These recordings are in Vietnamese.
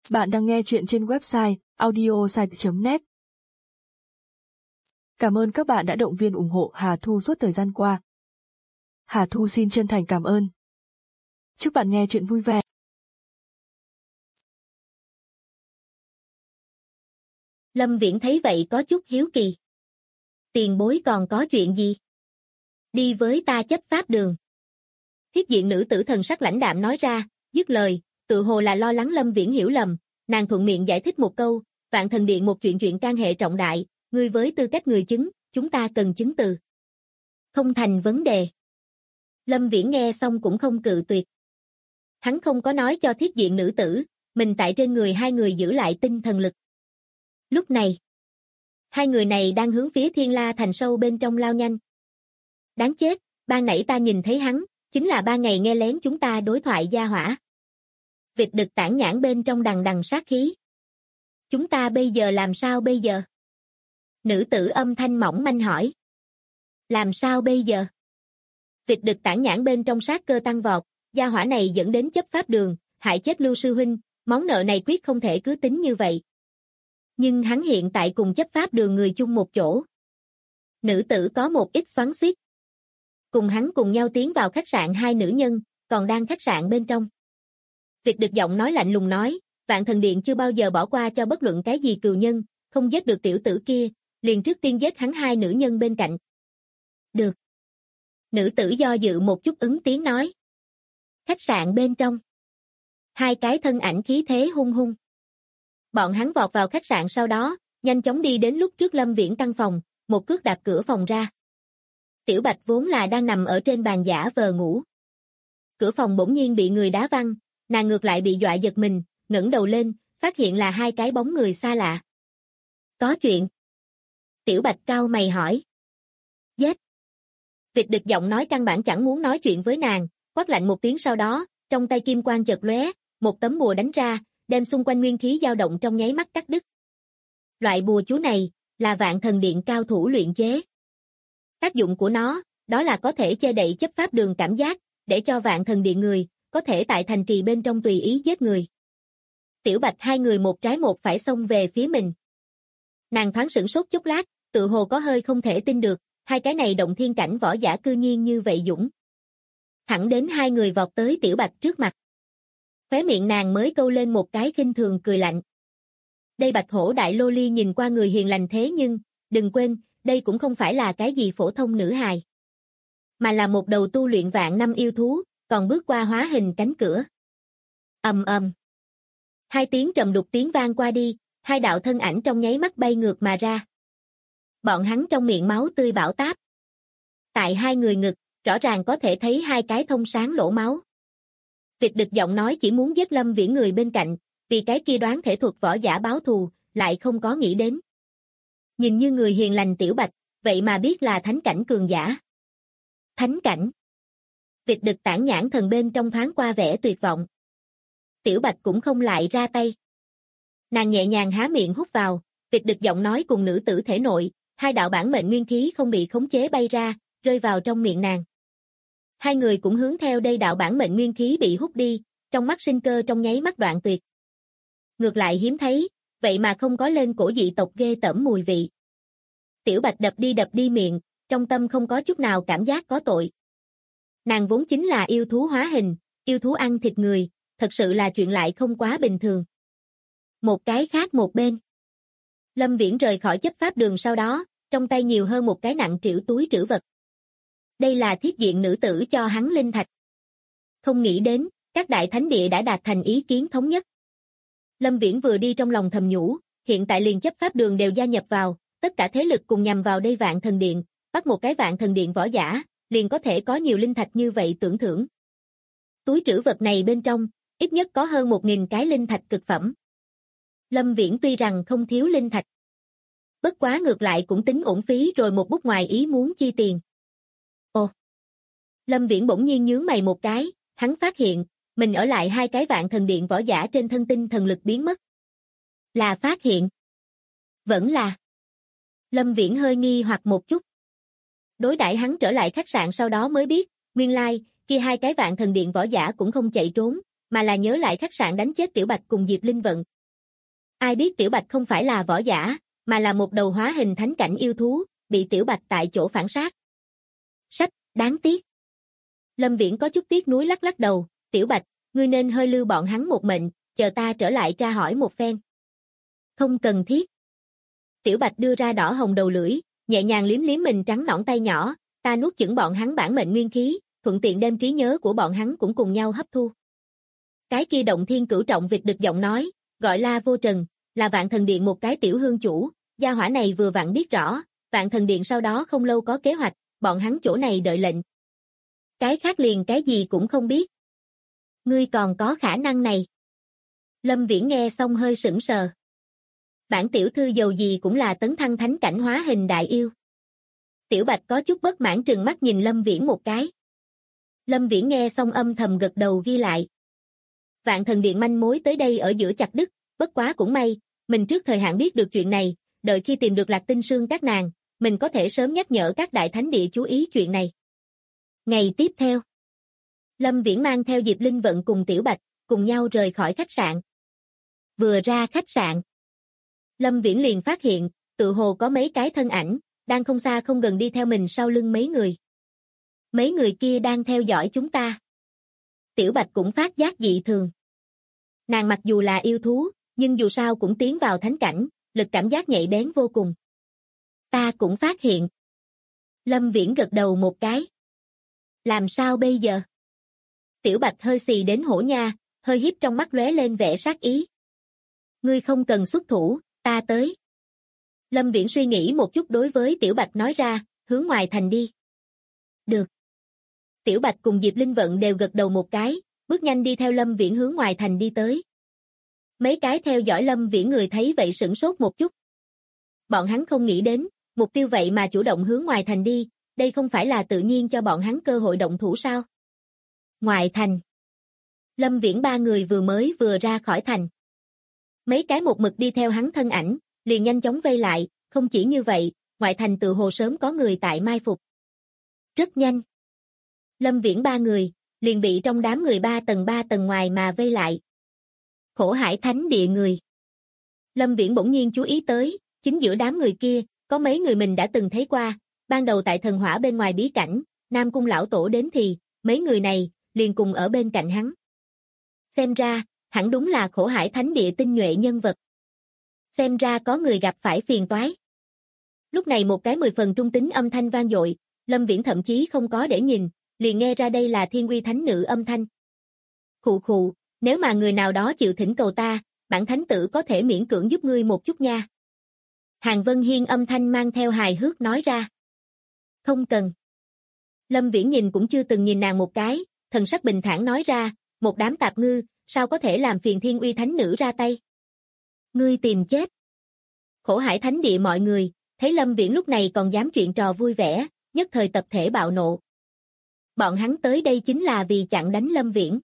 Bạn đang nghe chuyện trên website audiosite.net. Cảm ơn các bạn đã động viên ủng hộ Hà Thu suốt thời gian qua. Hà Thu xin chân thành cảm ơn. Chúc bạn nghe chuyện vui vẻ. Lâm Viễn thấy vậy có chút hiếu kỳ. Tiền bối còn có chuyện gì? Đi với ta chấp pháp đường. Thiết diện nữ tử thần sắc lãnh đạm nói ra, dứt lời, tự hồ là lo lắng Lâm Viễn hiểu lầm, nàng thuận miệng giải thích một câu, Vạn Thần Điện một chuyện can hệ trọng đại, ngươi với tư cách người chứng, chúng ta cần chứng từ. Không thành vấn đề. Lâm Viễn nghe xong cũng không cự tuyệt. Hắn không có nói cho thiết diện nữ tử, mình tại trên người hai người giữ lại tinh thần lực. Lúc này, hai người này đang hướng phía Thiên La Thành sâu bên trong lao nhanh. Đáng chết, ban nãy ta nhìn thấy hắn, chính là 3 ngày nghe lén chúng ta đối thoại gia hỏa. Vịt đực tản nhãn bên trong đằng đằng sát khí. Chúng ta bây giờ làm sao bây giờ? Nữ tử âm thanh mỏng manh hỏi. Làm sao bây giờ? Vịt đực tản nhãn bên trong sát cơ tăng vọt, gia hỏa này dẫn đến chấp pháp đường, hại chết Lưu sư huynh, món nợ này quyết không thể cứ tính như vậy. Nhưng hắn hiện tại cùng chấp pháp đường người chung một chỗ. Nữ tử có một ít xoắn xuýt. Cùng hắn cùng nhau tiến vào khách sạn hai nữ nhân, còn đang khách sạn bên trong. Vịt đực giọng nói lạnh lùng nói, Vạn Thần Điện chưa bao giờ bỏ qua cho bất luận cái gì cừu nhân, không giết được tiểu tử kia, liền trước tiên giết hắn hai nữ nhân bên cạnh. Được. Nữ tử do dự một chút ứng tiếng nói. Khách sạn bên trong. Hai cái thân ảnh khí thế hung hung. Bọn hắn vọt vào khách sạn sau đó, nhanh chóng đi đến lúc trước Lâm Viễn căn phòng, một cước đạp cửa phòng ra. Tiểu Bạch vốn là đang nằm ở trên bàn giả vờ ngủ. Cửa phòng bỗng nhiên bị người đá văng, nàng ngược lại bị dọa giật mình, ngẩng đầu lên, phát hiện là hai cái bóng người xa lạ. Có chuyện. Tiểu Bạch cau mày hỏi. Giết. Vịt đực giọng nói căn bản chẳng muốn nói chuyện với nàng, quát lạnh một tiếng sau đó, trong tay kim quang chợt lóe, một tấm bùa đánh ra, đem xung quanh nguyên khí dao động trong nháy mắt cắt đứt. Loại bùa chú này là Vạn Thần Điện cao thủ luyện chế. Tác dụng của nó, đó là có thể che đậy chấp pháp đường cảm giác, để cho Vạn Thần Điện người có thể tại thành trì bên trong tùy ý giết người. Tiểu Bạch hai người một trái một phải xông về phía mình. Nàng thoáng sửng sốt chốc lát, tự hồ có hơi không thể tin được, hai cái này động thiên cảnh võ giả cư nhiên như vậy dũng. Thẳng đến hai người vọt tới Tiểu Bạch trước mặt. Khóe miệng nàng mới câu lên một cái khinh thường cười lạnh. Đây Bạch Hổ đại lô ly nhìn qua người hiền lành thế nhưng, đừng quên, đây cũng không phải là cái gì phổ thông nữ hài. Mà là một đầu tu luyện vạn năm yêu thú, còn bước qua hóa hình cánh cửa. Ầm ầm. Hai tiếng trầm đục tiếng vang qua đi, hai đạo thân ảnh trong nháy mắt bay ngược mà ra. Bọn hắn trong miệng máu tươi bão táp. Tại hai người ngực, rõ ràng có thể thấy hai cái thông sáng lỗ máu. Vịt đực giọng nói chỉ muốn giết Lâm Viễn người bên cạnh, vì cái kia đoán thể thuật võ giả báo thù, lại không có nghĩ đến. Nhìn như người hiền lành Tiểu Bạch, vậy mà biết là thánh cảnh cường giả. Thánh cảnh. Vịt đực tản nhãn thần bên trong thoáng qua vẻ tuyệt vọng. Tiểu Bạch cũng không lại ra tay. Nàng nhẹ nhàng há miệng hút vào, vịt đực giọng nói cùng nữ tử thể nội, hai đạo bản mệnh nguyên khí không bị khống chế bay ra, rơi vào trong miệng nàng. Hai người cũng hướng theo đây đạo bản mệnh nguyên khí bị hút đi, trong mắt sinh cơ trong nháy mắt đoạn tuyệt. Ngược lại hiếm thấy, vậy mà không có lên cổ dị tộc ghê tởm mùi vị. Tiểu Bạch đập đi miệng, trong tâm không có chút nào cảm giác có tội. Nàng vốn chính là yêu thú hóa hình, yêu thú ăn thịt người, thật sự là chuyện lại không quá bình thường. Một cái khác một bên. Lâm Viễn rời khỏi chấp pháp đường sau đó, trong tay nhiều hơn một cái nặng trĩu túi trữ vật. Đây là thiết diện nữ tử cho hắn linh thạch. Không nghĩ đến, các đại thánh địa đã đạt thành ý kiến thống nhất. Lâm Viễn vừa đi trong lòng thầm nhủ, hiện tại liền chấp pháp đường đều gia nhập vào, tất cả thế lực cùng nhằm vào đây Vạn Thần Điện, bắt một cái Vạn Thần Điện võ giả, liền có thể có nhiều linh thạch như vậy tưởng thưởng. Túi trữ vật này bên trong, ít nhất có hơn 1000 cái linh thạch cực phẩm. Lâm Viễn tuy rằng không thiếu linh thạch, bất quá ngược lại cũng tính uổng phí rồi một bút ngoài ý muốn chi tiền. Ồ! Lâm Viễn bỗng nhiên nhướng mày một cái, hắn phát hiện, mình ở lại hai cái Vạn Thần Điện võ giả trên thân tinh thần lực biến mất. Là phát hiện. Vẫn là. Lâm Viễn hơi nghi hoặc một chút. Đối đãi hắn trở lại khách sạn sau đó mới biết, nguyên lai, kia hai cái Vạn Thần Điện võ giả cũng không chạy trốn, mà là nhớ lại khách sạn đánh chết Tiểu Bạch cùng Diệp Linh Vận, Ai biết Tiểu Bạch không phải là võ giả, mà là một đầu hóa hình thánh cảnh yêu thú, bị Tiểu Bạch tại chỗ phản sát. Sách, đáng tiếc. Lâm Viễn có chút tiếc nuối lắc lắc đầu, Tiểu Bạch, ngươi nên hơi lưu bọn hắn một mệnh, chờ ta trở lại tra hỏi một phen. Không cần thiết. Tiểu Bạch đưa ra đỏ hồng đầu lưỡi, nhẹ nhàng liếm liếm mình trắng nõn tay nhỏ, ta nuốt chửng bọn hắn bản mệnh nguyên khí, thuận tiện đem trí nhớ của bọn hắn cũng cùng nhau hấp thu. Cái kia động thiên cửu trọng việc được giọng nói, gọi là Vô Trần, là Vạn Thần Điện một cái tiểu hương chủ, gia hỏa này vừa vặn biết rõ, Vạn Thần Điện sau đó không lâu có kế hoạch, bọn hắn chỗ này đợi lệnh. Cái khác liền cái gì cũng không biết. Ngươi còn có khả năng này. Lâm Viễn nghe xong hơi sững sờ. Bản tiểu thư dầu gì cũng là tấn thăng thánh cảnh hóa hình đại yêu. Tiểu Bạch có chút bất mãn trừng mắt nhìn Lâm Viễn một cái. Lâm Viễn nghe xong âm thầm gật đầu ghi lại. Vạn Thần Điện manh mối tới đây ở giữa chặt đứt, bất quá cũng may, mình trước thời hạn biết được chuyện này, đợi khi tìm được Lạc Tinh Sương các nàng, mình có thể sớm nhắc nhở các đại thánh địa chú ý chuyện này. Ngày tiếp theo, Lâm Viễn mang theo Diệp Linh Vận cùng Tiểu Bạch, cùng nhau rời khỏi khách sạn. Vừa ra khách sạn, Lâm Viễn liền phát hiện, tự hồ có mấy cái thân ảnh, đang không xa không gần đi theo mình sau lưng mấy người. Mấy người kia đang theo dõi chúng ta. Tiểu Bạch cũng phát giác dị thường. Nàng mặc dù là yêu thú, nhưng dù sao cũng tiến vào thánh cảnh, lực cảm giác nhạy bén vô cùng. Ta cũng phát hiện. Lâm Viễn gật đầu một cái. Làm sao bây giờ? Tiểu Bạch hơi xì đến hổ nha, hơi hiếp trong mắt lóe lên vẻ sát ý. Ngươi không cần xuất thủ, ta tới. Lâm Viễn suy nghĩ một chút đối với Tiểu Bạch nói ra, hướng ngoài thành đi. Được. Tiểu Bạch cùng Diệp Linh Vận đều gật đầu một cái, bước nhanh đi theo Lâm Viễn hướng ngoài thành đi tới. Mấy cái theo dõi Lâm Viễn người thấy vậy sửng sốt một chút. Bọn hắn không nghĩ đến, mục tiêu vậy mà chủ động hướng ngoài thành đi, đây không phải là tự nhiên cho bọn hắn cơ hội động thủ sao? Ngoài thành. Lâm Viễn ba người vừa ra khỏi thành. Mấy cái một mực đi theo hắn thân ảnh, liền nhanh chóng vây lại, không chỉ như vậy, ngoại thành từ hồ sớm có người tại mai phục. Rất nhanh. Lâm Viễn ba người, liền bị trong đám người ba tầng ngoài mà vây lại. Khổ Hải Thánh Địa người. Lâm Viễn bỗng nhiên chú ý tới, chính giữa đám người kia, có mấy người mình đã từng thấy qua, ban đầu tại thần hỏa bên ngoài bí cảnh, Nam Cung lão tổ đến thì, mấy người này, liền cùng ở bên cạnh hắn. Xem ra, hẳn đúng là Khổ Hải Thánh Địa tinh nhuệ nhân vật. Xem ra có người gặp phải phiền toái. Lúc này một cái 10 phần trung tính âm thanh vang dội, Lâm Viễn thậm chí không có để nhìn, liền nghe ra đây là Thiên Uy Thánh Nữ âm thanh. Khụ khụ, nếu mà người nào đó chịu thỉnh cầu ta, bản thánh tử có thể miễn cưỡng giúp ngươi một chút nha. Hàng Vân Hiên âm thanh mang theo hài hước nói ra. Không cần. Lâm Viễn nhìn cũng chưa từng nhìn nàng một cái, thần sắc bình thản nói ra, một đám tạp ngư, sao có thể làm phiền Thiên Uy Thánh Nữ ra tay. Ngươi tìm chết. Khổ Hải Thánh Địa mọi người, thấy Lâm Viễn lúc này còn dám chuyện trò vui vẻ, nhất thời tập thể bạo nộ. Bọn hắn tới đây chính là vì chặn đánh Lâm Viễn.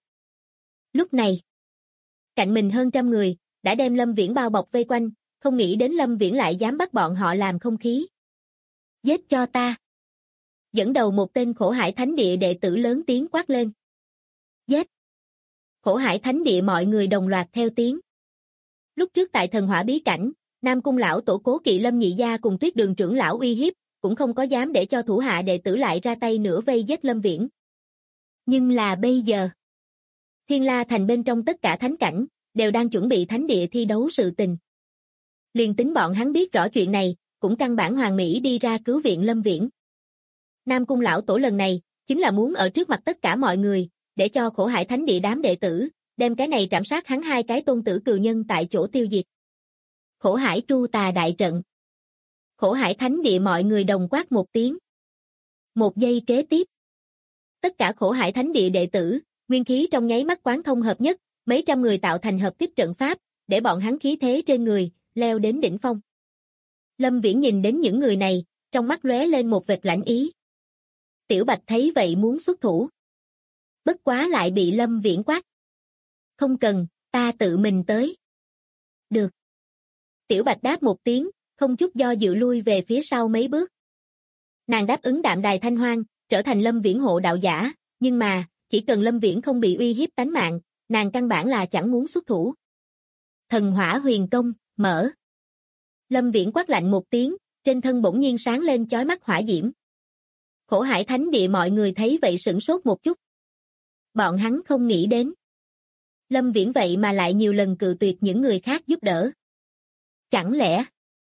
Lúc này, cạnh mình hơn 100 người, đã đem Lâm Viễn bao bọc vây quanh, không nghĩ đến Lâm Viễn lại dám bắt bọn họ làm không khí. Giết cho ta. Dẫn đầu một tên Khổ Hải Thánh Địa đệ tử lớn tiếng quát lên. Giết. Khổ Hải Thánh Địa mọi người đồng loạt theo tiếng. Lúc trước tại thần hỏa bí cảnh, Nam Cung lão tổ cố kỵ Lâm Nhị Gia cùng Tuyết Đường trưởng lão uy hiếp, cũng không có dám để cho thủ hạ đệ tử lại ra tay nữa vây giết Lâm Viễn. Nhưng là bây giờ, Thiên La Thành bên trong tất cả thánh cảnh, đều đang chuẩn bị thánh địa thi đấu sự tình. Liền tính bọn hắn biết rõ chuyện này, cũng căn bản hoàn mỹ đi ra cứu viện Lâm Viễn. Nam Cung lão tổ lần này, chính là muốn ở trước mặt tất cả mọi người, để cho Khổ Hải Thánh Địa đám đệ tử, đem cái này trảm sát hắn hai cái tôn tử cừu nhân tại chỗ tiêu diệt. Khổ Hải Tru Tà đại trận. Khổ Hải Thánh Địa mọi người đồng quát một tiếng. Một giây kế tiếp. Tất cả Khổ Hải Thánh Địa đệ tử, nguyên khí trong nháy mắt quán thông hợp nhất, mấy trăm người tạo thành hợp tiếp trận pháp, để bọn hắn khí thế trên người, leo đến đỉnh phong. Lâm Viễn nhìn đến những người này, trong mắt lóe lên một vệt lạnh ý. Tiểu Bạch thấy vậy muốn xuất thủ. Bất quá lại bị Lâm Viễn quát. Không cần, ta tự mình tới. Được. Tiểu Bạch đáp một tiếng, không chút do dự lui về phía sau mấy bước. Nàng đáp ứng đạm đài thanh hoang, trở thành Lâm Viễn hộ đạo giả, nhưng mà, chỉ cần Lâm Viễn không bị uy hiếp tánh mạng, nàng căn bản là chẳng muốn xuất thủ. Thần Hỏa Huyền Công, Mở. Lâm Viễn quát lạnh một tiếng, trên thân bỗng nhiên sáng lên chói mắt hỏa diễm. Khổ Hải Thánh Địa mọi người thấy vậy sửng sốt một chút. Bọn hắn không nghĩ đến. Lâm Viễn vậy mà lại nhiều lần cự tuyệt những người khác giúp đỡ. Chẳng lẽ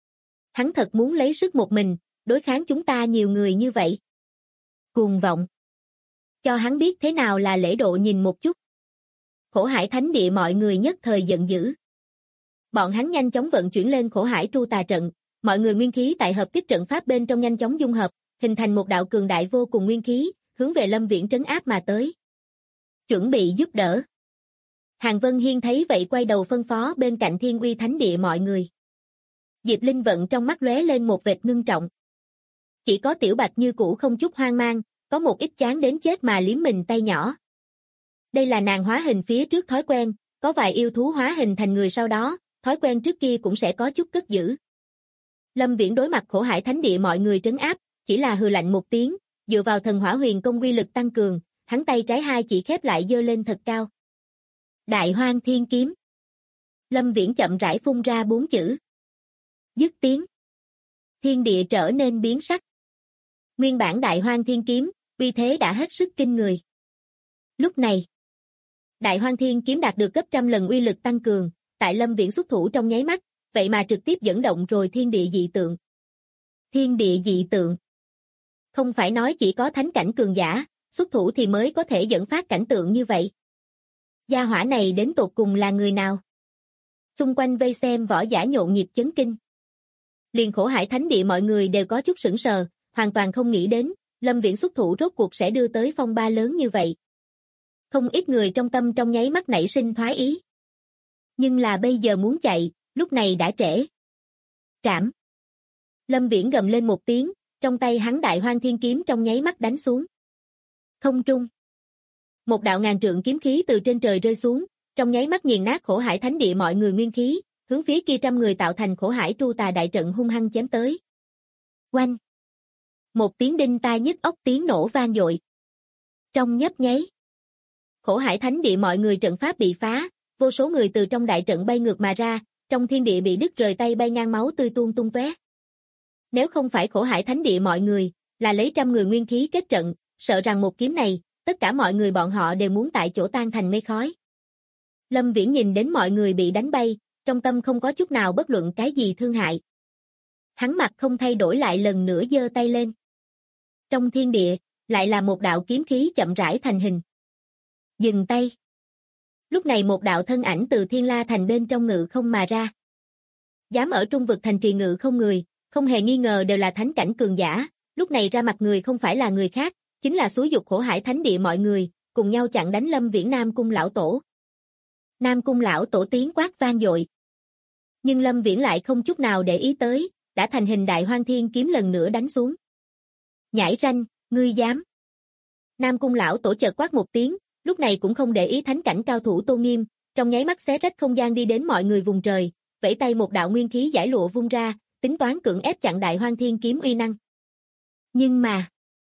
hắn thật muốn lấy sức một mình, đối kháng chúng ta nhiều người như vậy? Cuồng vọng. Cho hắn biết thế nào là lễ độ nhìn một chút. Khổ Hải Thánh Địa mọi người nhất thời giận dữ. Bọn hắn nhanh chóng vận chuyển lên Khổ Hải Tru Tà trận, mọi người nguyên khí tại hợp kích trận pháp bên trong nhanh chóng dung hợp, hình thành một đạo cường đại vô cùng nguyên khí, hướng về Lâm Viễn trấn áp mà tới. Chuẩn bị giúp đỡ. Hàng Vân Hiên thấy vậy quay đầu phân phó bên cạnh Thiên Uy Thánh Địa mọi người. Diệp Linh Vận trong mắt lóe lên một vệt ngưng trọng. Chỉ có Tiểu Bạch như cũ không chút hoang mang, có một ít chán đến chết mà liếm mình tay nhỏ. Đây là nàng hóa hình phía trước thói quen, có vài yêu thú hóa hình thành người sau đó, thói quen trước kia cũng sẽ có chút cất giữ. Lâm Viễn đối mặt Khổ Hải Thánh Địa mọi người trấn áp, chỉ là hừ lạnh một tiếng, dựa vào thần hỏa huyền công uy lực tăng cường, hắn tay trái hai chỉ khép lại giơ lên thật cao. Đại Hoang Thiên Kiếm. Lâm Viễn chậm rãi phun ra 4 chữ. Dứt tiếng. Thiên địa trở nên biến sắc. Nguyên bản Đại Hoang Thiên Kiếm, uy thế đã hết sức kinh người. Lúc này, Đại Hoang Thiên Kiếm đạt được gấp trăm lần uy lực tăng cường, tại Lâm Viễn xuất thủ trong nháy mắt, vậy mà trực tiếp dẫn động rồi thiên địa dị tượng. Thiên địa dị tượng. Không phải nói chỉ có thánh cảnh cường giả, xuất thủ thì mới có thể dẫn phát cảnh tượng như vậy. Gia hỏa này đến tột cùng là người nào? Xung quanh vây xem võ giả nhộn nhịp chấn kinh. Liền Khổ Hải Thánh Địa mọi người đều có chút sững sờ, hoàn toàn không nghĩ đến, Lâm Viễn xuất thủ rốt cuộc sẽ đưa tới phong ba lớn như vậy. Không ít người trong tâm trong nháy mắt nảy sinh thoái ý. Nhưng là bây giờ muốn chạy, lúc này đã trễ. Trảm. Lâm Viễn gầm lên một tiếng, trong tay hắn Đại Hoang Thiên Kiếm trong nháy mắt đánh xuống. Không trung. Một đạo ngàn trượng kiếm khí từ trên trời rơi xuống, trong nháy mắt nghiền nát Khổ Hải Thánh Địa mọi người nguyên khí, hướng phía kia trăm người tạo thành Khổ Hải Tru Tà đại trận hung hăng chém tới. Oanh. Một tiếng đinh tai nhức óc tiếng nổ vang dội. Trong nhấp nháy, Khổ Hải Thánh Địa mọi người trận pháp bị phá, vô số người từ trong đại trận bay ngược mà ra, trong thiên địa bị đứt rời tay bay ngang máu tươi tuôn tung tóe. Nếu không phải Khổ Hải Thánh Địa mọi người, là lấy trăm người nguyên khí kết trận, sợ rằng một kiếm này, tất cả mọi người bọn họ đều muốn tại chỗ tan thành mây khói. Lâm Viễn nhìn đến mọi người bị đánh bay, trong tâm không có chút nào bất luận cái gì thương hại. Hắn mặt không thay đổi lại lần nữa giơ tay lên. Trong thiên địa, lại là một đạo kiếm khí chậm rãi thành hình. Dừng tay. Lúc này một đạo thân ảnh từ Thiên La Thành bên trong ngự không mà ra. Dám ở trung vực thành trì ngự không người, không hề nghi ngờ đều là thánh cảnh cường giả, lúc này ra mặt người không phải là người khác, chính là xúi dục Khổ Hải Thánh Địa mọi người, cùng nhau chặn đánh Lâm Viễn Nam Cung lão tổ. Nam Cung lão tổ tiếng quát vang dội. Nhưng Lâm Viễn lại không chút nào để ý tới, đã thành hình Đại Hoang Thiên Kiếm lần nữa đánh xuống. Nhãi ranh, ngươi dám. Nam Cung lão tổ chợt quát một tiếng, lúc này cũng không để ý thánh cảnh cao thủ tôn nghiêm, trong nháy mắt xé rách không gian đi đến mọi người vùng trời, vẫy tay một đạo nguyên khí giải lụa vung ra, tính toán cưỡng ép chặn Đại Hoang Thiên Kiếm uy năng. Nhưng mà,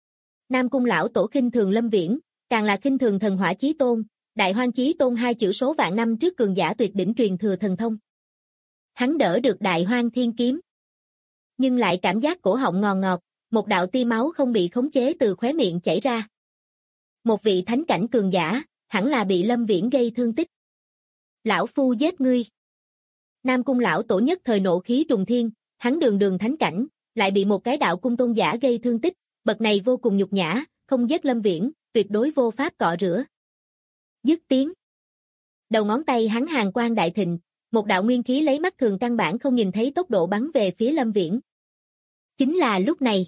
Nam Cung lão tổ khinh thường Lâm Viễn, càng là khinh thường Thần Hỏa Chí Tôn, Đại Hoang Chí Tôn hai chữ số vạn năm trước cường giả tuyệt đỉnh truyền thừa thần thông. Hắn đỡ được Đại Hoang Thiên Kiếm, nhưng lại cảm giác cổ họng ngọt ngọt, một đạo tia máu không bị khống chế từ khóe miệng chảy ra. Một vị thánh cảnh cường giả, hẳn là bị Lâm Viễn gây thương tích. Lão phu giết ngươi. Nam Cung lão tổ nhất thời nộ khí trùng thiên, hắn đường đường thánh cảnh, lại bị một cái đạo cung tôn giả gây thương tích, bậc này vô cùng nhục nhã, không giết Lâm Viễn, tuyệt đối vô pháp cọ rửa. Dứt tiếng. Đầu ngón tay hắn hàn quang đại thịnh, một đạo nguyên khí lấy mắt thường căn bản không nhìn thấy tốc độ bắn về phía Lâm Viễn. Chính là lúc này.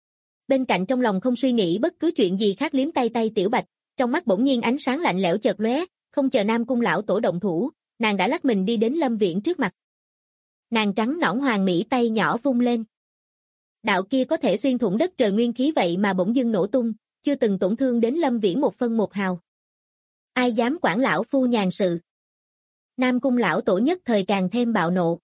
Bên cạnh trong lòng không suy nghĩ bất cứ chuyện gì khác liếm tay tay Tiểu Bạch, trong mắt bỗng nhiên ánh sáng lạnh lẽo chợt lóe, không chờ Nam Cung lão tổ động thủ, nàng đã lắc mình đi đến Lâm Viễn trước mặt. Nàng trắng nõn hoàng mỹ tay nhỏ vung lên. Đạo kia có thể xuyên thủng đất trời nguyên khí vậy mà bỗng dưng nổ tung, chưa từng tổn thương đến Lâm Viễn một phân một hào. Ai dám quản lão phu nhàn sự? Nam Cung lão tổ nhất thời càng thêm bạo nộ.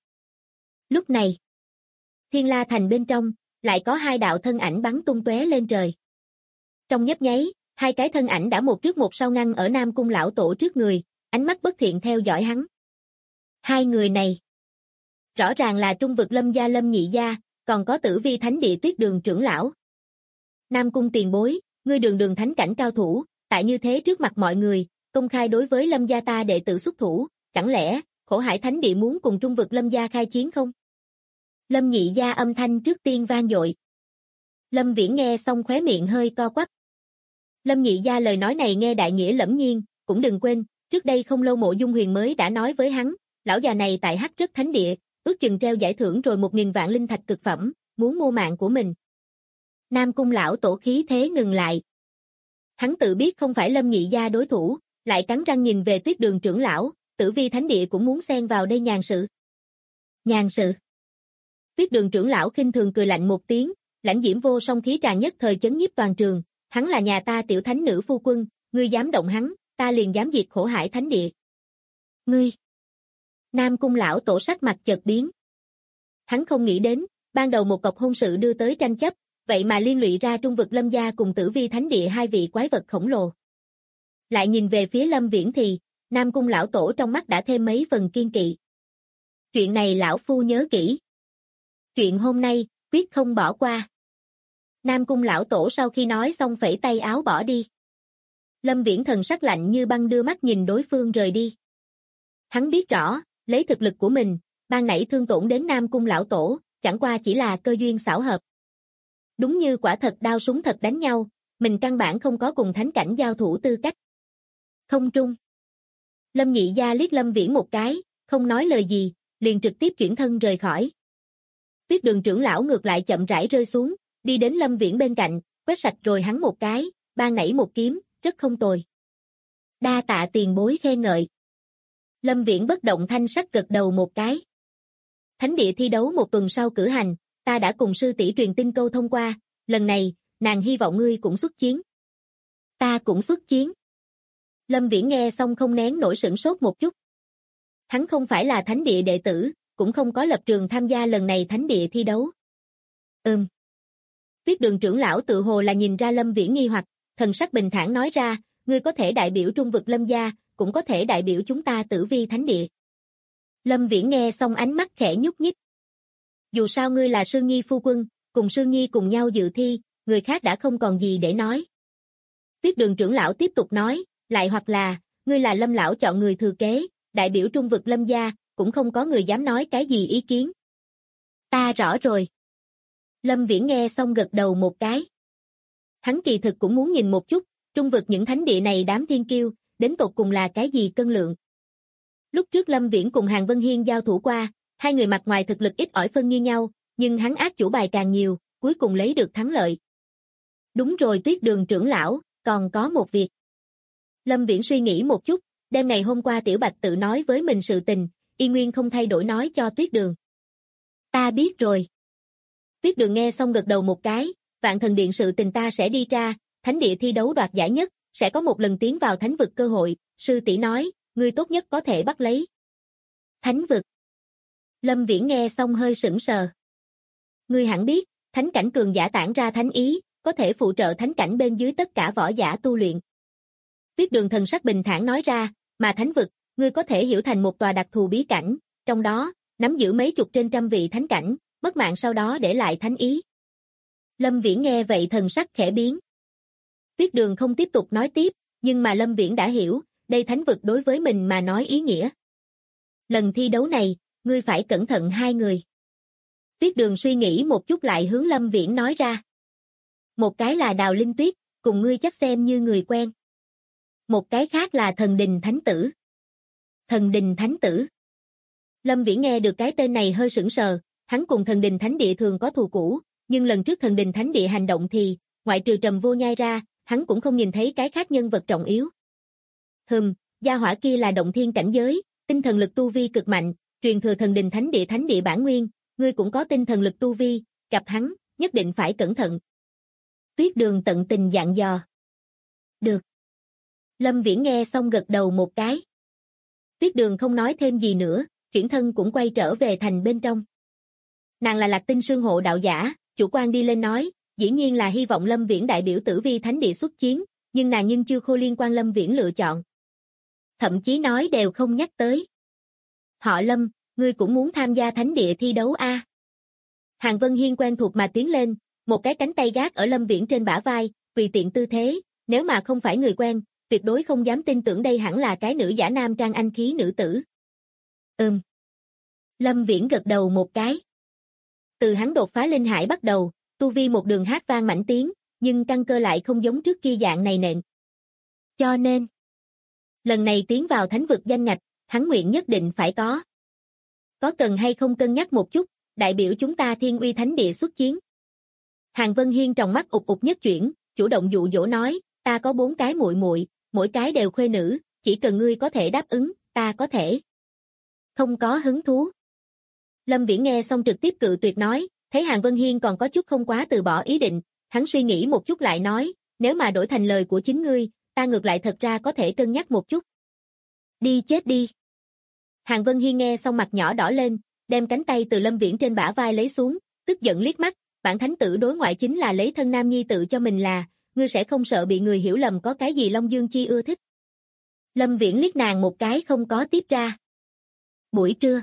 Lúc này, Thiên La Thành bên trong, lại có hai đạo thân ảnh bắn tung tóe lên trời. Trong nhấp nháy, hai cái thân ảnh đã một trước một sau ngăn ở Nam Cung lão tổ trước người, ánh mắt bất thiện theo dõi hắn. Hai người này, Rõ ràng là Trung vực Lâm gia Lâm nhị gia, còn có Tử Vi Thánh địa Tuyết Đường trưởng lão. Nam Cung tiền bối, ngươi đường đường thánh cảnh cao thủ, tại như thế trước mặt mọi người, công khai đối với Lâm gia ta đệ tử xuất thủ, chẳng lẽ Khổ Hải Thánh địa muốn cùng Trung vực Lâm gia khai chiến không? Lâm nhị gia âm thanh trước tiên vang dội. Lâm Viễn nghe xong khóe miệng hơi co quắp. Lâm nhị gia lời nói này nghe đại nghĩa lẫm nhiên, cũng đừng quên, trước đây không lâu Mộ Dung Huyền mới đã nói với hắn, lão già này tại Hắc Rất Thánh địa, ước chừng treo giải thưởng rồi 1000 vạn linh thạch cực phẩm, muốn mua mạng của mình. Nam Cung lão tổ khí thế ngừng lại. Hắn tự biết không phải Lâm nhị gia đối thủ, lại cắn răng nhìn về Tuyết Đường trưởng lão, Tử Vi Thánh địa cũng muốn xen vào đây nhàn sự. Nhàn sự? Tuyết Đường trưởng lão khinh thường cười lạnh một tiếng, lãnh diễm vô song khí tràn nhất thời chấn nhiếp toàn trường, hắn là nhà ta tiểu thánh nữ phu quân, ngươi dám động hắn, ta liền dám diệt Khổ Hải Thánh địa. Ngươi! Nam Cung lão tổ sắc mặt chợt biến. Hắn không nghĩ đến, ban đầu một cọc hôn sự đưa tới tranh chấp, vậy mà liên lụy ra Trung vực Lâm gia cùng Tử Vi Thánh địa hai vị quái vật khổng lồ. Lại nhìn về phía Lâm Viễn thì, Nam Cung lão tổ trong mắt đã thêm mấy phần kiên kỵ. Chuyện này lão phu nhớ kỹ. Chuyện hôm nay, quyết không bỏ qua. Nam Cung lão tổ sau khi nói xong phẩy tay áo bỏ đi. Lâm Viễn thần sắc lạnh như băng đưa mắt nhìn đối phương rời đi. Hắn biết rõ, lấy thực lực của mình, ban nãy thương tổn đến Nam Cung lão tổ, chẳng qua chỉ là cơ duyên xảo hợp. Đúng như quả thật đao súng thật đánh nhau, mình căn bản không có cùng thánh cảnh giao thủ tư cách. Không trung. Lâm nhị gia liếc Lâm Viễn một cái, không nói lời gì, liền trực tiếp chuyển thân rời khỏi. Tuyết Đường trưởng lão ngược lại chậm rãi rơi xuống, đi đến Lâm Viễn bên cạnh, quét sạch rồi hắn một cái, ban nãy một kiếm, rất không tồi. Đa tạ tiền bối khen ngợi. Lâm Viễn bất động thanh sắc gật đầu một cái. Thánh địa thi đấu một tuần sau cử hành, ta đã cùng sư tỷ truyền tin câu thông qua, lần này, nàng hy vọng ngươi cũng xuất chiến. Ta cũng xuất chiến. Lâm Viễn nghe xong không nén nổi sửng sốt một chút. Hắn không phải là thánh địa đệ tử, cũng không có lập trường tham gia lần này thánh địa thi đấu. Tuyết Đường trưởng lão tự hồ là nhìn ra Lâm Viễn nghi hoặc, thần sắc bình thản nói ra, ngươi có thể đại biểu Trung vực Lâm gia, cũng có thể đại biểu chúng ta Tử Vi Thánh địa. Lâm Viễn nghe xong ánh mắt khẽ nhúc nhích. Dù sao ngươi là Sương Nhi phu quân, cùng Sương Nhi cùng nhau dự thi, người khác đã không còn gì để nói. Tuyết Đường trưởng lão tiếp tục nói, lại hoặc là, ngươi là Lâm lão chọn người thừa kế, đại biểu Trung vực Lâm gia, cũng không có người dám nói cái gì ý kiến. Ta rõ rồi. Lâm Viễn nghe xong gật đầu một cái. Hắn kỳ thực cũng muốn nhìn một chút, Trung vực những thánh địa này đám thiên kiêu, đến tột cùng là cái gì cân lượng. Lúc trước Lâm Viễn cùng Hàn Vân Hiên giao thủ qua, hai người mặt ngoài thực lực ít ỏi phân như nhau, nhưng hắn ác chủ bài càng nhiều, cuối cùng lấy được thắng lợi. Đúng rồi Tuyết Đường trưởng lão, còn có một việc. Lâm Viễn suy nghĩ một chút, đêm ngày hôm qua Tiểu Bạch tự nói với mình sự tình, y nguyên không thay đổi nói cho Tuyết Đường. Ta biết rồi. Tuyết Đường nghe xong gật đầu một cái, Vạn Thần Điện sự tình ta sẽ đi ra, thánh địa thi đấu đoạt giải nhất, sẽ có một lần tiến vào thánh vực cơ hội, sư tỷ nói, ngươi tốt nhất có thể bắt lấy. Thánh vực. Lâm Viễn nghe xong hơi sững sờ. Ngươi hẳn biết, thánh cảnh cường giả tản ra thánh ý, có thể phụ trợ thánh cảnh bên dưới tất cả võ giả tu luyện. Tuyết Đường thần sắc bình thản nói ra, mà thánh vực, ngươi có thể hiểu thành một tòa đặc thù bí cảnh, trong đó, nắm giữ mấy chục trên trăm vị thánh cảnh, mất mạng sau đó để lại thánh ý. Lâm Viễn nghe vậy thần sắc khẽ biến. Tuyết Đường không tiếp tục nói tiếp, nhưng mà Lâm Viễn đã hiểu, đây thánh vực đối với mình mà nói ý nghĩa. Lần thi đấu này, ngươi phải cẩn thận hai người. Tuyết Đường suy nghĩ một chút lại hướng Lâm Viễn nói ra. Một cái là Đào Linh Tuyết, cùng ngươi chắc xem như người quen. Một cái khác là Thần Đình Thánh Tử. Thần Đình Thánh Tử. Lâm Viễn nghe được cái tên này hơi sững sờ, hắn cùng Thần Đình Thánh Địa thường có thù cũ, nhưng lần trước Thần Đình Thánh Địa hành động thì, ngoại trừ Trầm Vô Nhai ra, hắn cũng không nhìn thấy cái khác nhân vật trọng yếu. Gia hỏa kia là động thiên cảnh giới, tinh thần lực tu vi cực mạnh, truyền thừa Thần Đình Thánh Địa bản nguyên, ngươi cũng có tinh thần lực tu vi, gặp hắn, nhất định phải cẩn thận. Tuyết Đường tận tình dặn dò. Được. Lâm Viễn nghe xong gật đầu một cái. Tuyết Đường không nói thêm gì nữa, chuyển thân cũng quay trở về thành bên trong. Nàng là Lạc Tinh Sương hộ đạo giả, chủ quan đi lên nói, dĩ nhiên là hy vọng Lâm Viễn đại biểu Tử Vi Thánh Địa xuất chiến, nhưng nàng nhưng chưa khô liên quan Lâm Viễn lựa chọn. Thậm chí nói đều không nhắc tới. Họ Lâm, ngươi cũng muốn tham gia thánh địa thi đấu a? Hàn Vân Hiên quen thuộc mà tiến lên, một cái cánh tay gác ở Lâm Viễn trên bả vai, tùy tiện tư thế, nếu mà không phải người quen, tuyệt đối không dám tin tưởng đây hẳn là cái nữ giả nam trang anh khí nữ tử. Lâm Viễn gật đầu một cái. Từ hắn đột phá linh hải bắt đầu, tu vi một đường hát vang mãnh tiến, nhưng căn cơ lại không giống trước kia dạng này nện. Cho nên, lần này tiến vào thánh vực danh ngạch, hắn nguyện nhất định phải có. Có cần hay không cân nhắc một chút, đại biểu chúng ta Thiên Uy Thánh Địa xuất chiến. Hàn Vân Hiên trong mắt ụt ụt nhất chuyển, chủ động dụ dỗ nói, ta có 4 cái muội muội, mỗi cái đều khuê nữ, chỉ cần ngươi có thể đáp ứng, ta có thể. Không có hứng thú. Lâm Viễn nghe xong trực tiếp cự tuyệt nói, thấy Hàn Vân Hiên còn có chút không quá từ bỏ ý định, hắn suy nghĩ một chút lại nói, nếu mà đổi thành lời của chính ngươi, ta ngược lại thật ra có thể cân nhắc một chút. Đi chết đi. Hàn Vân Hiên nghe xong mặt nhỏ đỏ lên, đem cánh tay từ Lâm Viễn trên bả vai lấy xuống, tức giận liếc mắt, bản thánh tử đối ngoại chính là lấy thân nam nhi tự cho mình là, ngươi sẽ không sợ bị người hiểu lầm có cái gì Long Dương Chi ưa thích. Lâm Viễn liếc nàng một cái không có tiếp ra. Buổi trưa,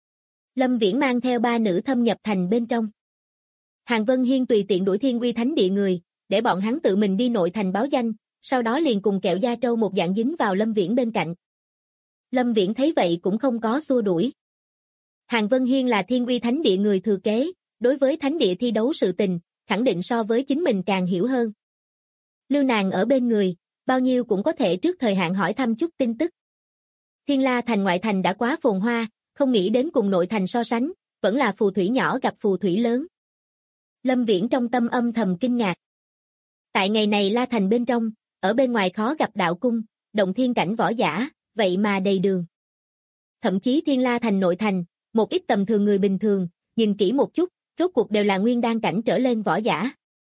Lâm Viễn mang theo 3 nữ thâm nhập thành bên trong. Hàn Vân Hiên tùy tiện đuổi Thiên Uy Thánh Địa người, để bọn hắn tự mình đi nội thành báo danh, sau đó liền cùng kẹo da trâu một dạng dính vào Lâm Viễn bên cạnh. Lâm Viễn thấy vậy cũng không có xua đuổi. Hàn Vân Hiên là Thiên Uy Thánh Địa người thừa kế, đối với Thánh Địa thi đấu sự tình, khẳng định so với chính mình càng hiểu hơn. Lưu nàng ở bên người, bao nhiêu cũng có thể trước thời hạn hỏi thăm chút tin tức. Thiên La thành ngoại thành đã quá phồn hoa, không nghĩ đến cùng nội thành so sánh, vẫn là phù thủy nhỏ gặp phù thủy lớn. Lâm Viễn trong tâm âm thầm kinh ngạc. Tại ngày này La thành bên trong, ở bên ngoài khó gặp đạo cung, động thiên cảnh võ giả, vậy mà đầy đường. Thậm chí Thiên La thành nội thành, một ít tầm thường người bình thường, nhìn kỹ một chút, rốt cuộc đều là nguyên đan cảnh trở lên võ giả.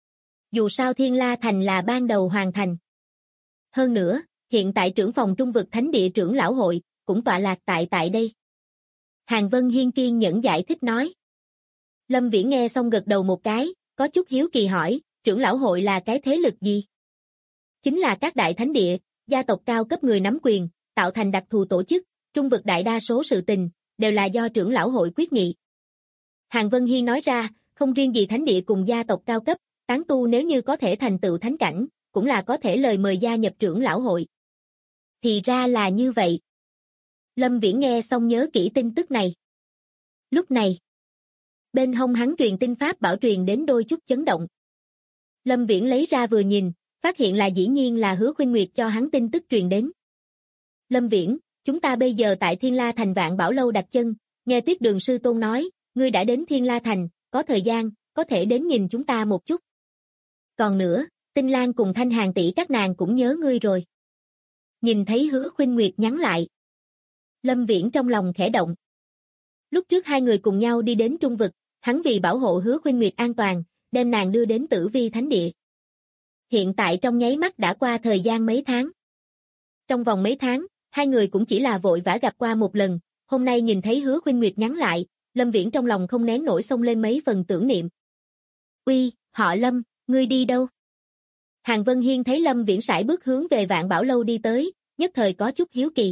Dù sao Thiên La thành là ban đầu hoàn thành. Hơn nữa, hiện tại trưởng phòng Trung vực Thánh Địa trưởng lão hội, cũng tọa lạc tại đây. Hàn Vân Hiên kiên nhẫn giải thích nói. Lâm Viễn nghe xong gật đầu một cái, có chút hiếu kỳ hỏi, trưởng lão hội là cái thế lực gì? Chính là các đại thánh địa, gia tộc cao cấp người nắm quyền, tạo thành đặc thù tổ chức, Trung vực đại đa số sự tình, đều là do trưởng lão hội quyết nghị. Hàn Vân Hiên nói ra, không riêng gì thánh địa cùng gia tộc cao cấp, tán tu nếu như có thể thành tựu thánh cảnh, cũng là có thể lời mời gia nhập trưởng lão hội. Thì ra là như vậy. Lâm Viễn nghe xong nhớ kỹ tin tức này. Lúc này, bên hông hắn truyền tin pháp bảo truyền đến đôi chút chấn động. Lâm Viễn lấy ra vừa nhìn, phát hiện là dĩ nhiên là Hứa Khuynh Nguyệt cho hắn tin tức truyền đến. Lâm Viễn, chúng ta bây giờ tại Thiên La thành Vạn Bảo lâu đặt chân, nghe Tuyết Đường sư tôn nói, ngươi đã đến Thiên La thành, có thời gian, có thể đến nhìn chúng ta một chút. Còn nữa, Tinh Lan cùng Thanh Hàn tỷ các nàng cũng nhớ ngươi rồi. Nhìn thấy Hứa Khuynh Nguyệt nhắn lại. Lâm Viễn trong lòng khẽ động. Lúc trước hai người cùng nhau đi đến Trung vực, hắn vì bảo hộ Hứa Khuynh Nguyệt an toàn, đem nàng đưa đến Tử Vi Thánh Địa. Hiện tại trong nháy mắt đã qua thời gian mấy tháng. Trong vòng mấy tháng, hai người cũng chỉ là vội vã gặp qua một lần, hôm nay nhìn thấy Hứa Khuynh Nguyệt nhắn lại, Lâm Viễn trong lòng không nén nổi xông lên mấy phần tưởng niệm. Uy, họ Lâm, ngươi đi đâu? Hàn Vân Hiên thấy Lâm Viễn sải bước hướng về Vạn Bảo lâu đi tới, nhất thời có chút hiếu kỳ.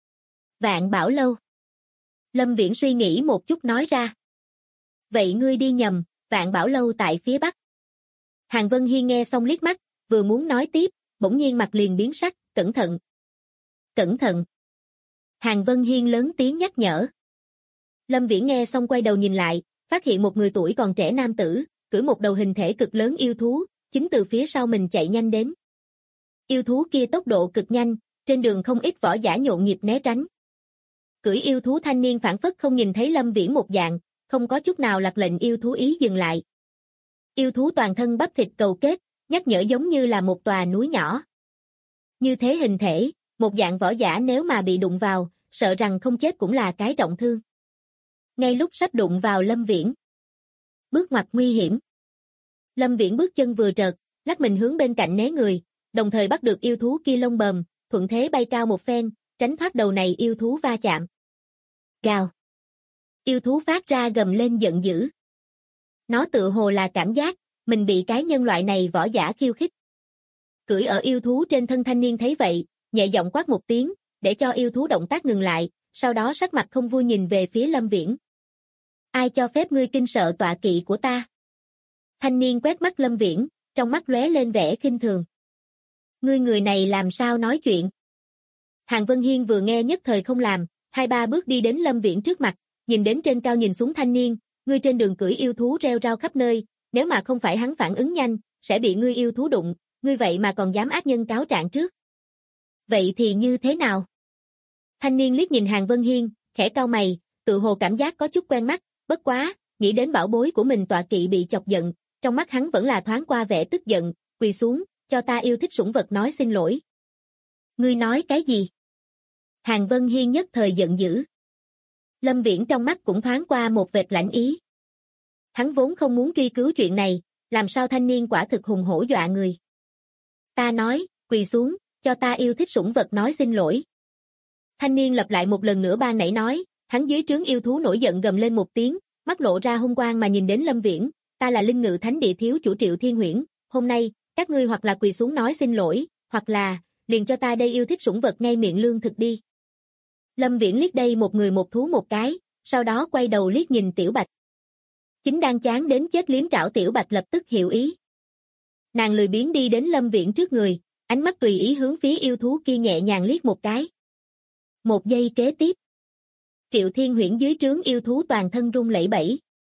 Vạn Bảo lâu. Lâm Viễn suy nghĩ một chút nói ra. Vậy ngươi đi nhầm, Vạn Bảo lâu tại phía bắc. Hàn Vân Hiên nghe xong liếc mắt, vừa muốn nói tiếp, bỗng nhiên mặt liền biến sắc, cẩn thận. Cẩn thận. Hàn Vân Hiên lớn tiếng nhắc nhở. Lâm Viễn nghe xong quay đầu nhìn lại, phát hiện một người tuổi còn trẻ nam tử, cưỡi một đầu hình thể cực lớn yêu thú, chính từ phía sau mình chạy nhanh đến. Yêu thú kia tốc độ cực nhanh, trên đường không ít võ giả nhộn nhịp né tránh. Cưỡi yêu thú thanh niên phản phất không nhìn thấy Lâm Viễn một dạng, không có chút nào lạc lệnh yêu thú ý dừng lại. Yêu thú toàn thân bắp thịt cầu kết, nhắc nhở giống như là một tòa núi nhỏ. Như thế hình thể, một dạng võ giả nếu mà bị đụng vào, sợ rằng không chết cũng là cái trọng thương. Ngay lúc sắp đụng vào Lâm Viễn, bước ngoặt nguy hiểm. Lâm Viễn bước chân vừa trợt, lắc mình hướng bên cạnh né người, đồng thời bắt được yêu thú kia lông bờm, thuận thế bay cao một phen, tránh thoát đầu này yêu thú va chạm. Gào. Yêu thú phát ra gầm lên giận dữ. Nó tựa hồ là cảm giác, mình bị cái nhân loại này võ giả khiêu khích. Cưỡi ở yêu thú trên thân thanh niên thấy vậy, nhẹ giọng quát một tiếng, để cho yêu thú động tác ngừng lại, sau đó sắc mặt không vui nhìn về phía Lâm Viễn. Ai cho phép ngươi kinh sợ tọa kỵ của ta? Thanh niên quét mắt Lâm Viễn, trong mắt lóe lên vẻ khinh thường. Ngươi người này làm sao nói chuyện? Hàn Vân Hiên vừa nghe nhất thời không làm, 2-3 bước đi đến Lâm Viễn trước mặt, nhìn đến trên cao nhìn xuống thanh niên, ngươi trên đường cưỡi yêu thú rêu rao khắp nơi, nếu mà không phải hắn phản ứng nhanh, sẽ bị ngươi yêu thú đụng, ngươi vậy mà còn dám ác nhân cáo trạng trước. Vậy thì như thế nào? Thanh niên liếc nhìn Hàn Vân Hiên, khẽ cau mày, tự hồ cảm giác có chút quen mắt, bất quá, nghĩ đến bảo bối của mình tọa kỵ bị chọc giận, trong mắt hắn vẫn là thoáng qua vẻ tức giận, quỳ xuống, cho ta yêu thích sủng vật nói xin lỗi. Ngươi nói cái gì? Hàn Vân Hiên nhất thời giận dữ. Lâm Viễn trong mắt cũng thoáng qua một vệt lạnh ý. Hắn vốn không muốn truy cứu chuyện này, làm sao thanh niên quả thực hùng hổ dọa người. Ta nói, quỳ xuống, cho ta yêu thích sủng vật nói xin lỗi. Thanh niên lặp lại một lần nữa ban nãy nói, hắn dưới trướng yêu thú nổi giận gầm lên một tiếng, mắt lộ ra hung quang mà nhìn đến Lâm Viễn, ta là Linh Ngự Thánh Địa thiếu chủ Triệu Thiên Huyễn, hôm nay, các ngươi hoặc là quỳ xuống nói xin lỗi, hoặc là, liền cho ta đây yêu thích sủng vật ngay miệng lương thực đi. Lâm Viễn liếc đây một người một thú một cái, sau đó quay đầu liếc nhìn Tiểu Bạch. Chính đang chán đến chết liếm trảo Tiểu Bạch lập tức hiểu ý. Nàng lười biếng đi đến Lâm Viễn trước người, ánh mắt tùy ý hướng phía yêu thú kia nhẹ nhàng liếc một cái. Một giây kế tiếp, Triệu Thiên Huyễn dưới trướng yêu thú toàn thân run lẩy bẩy.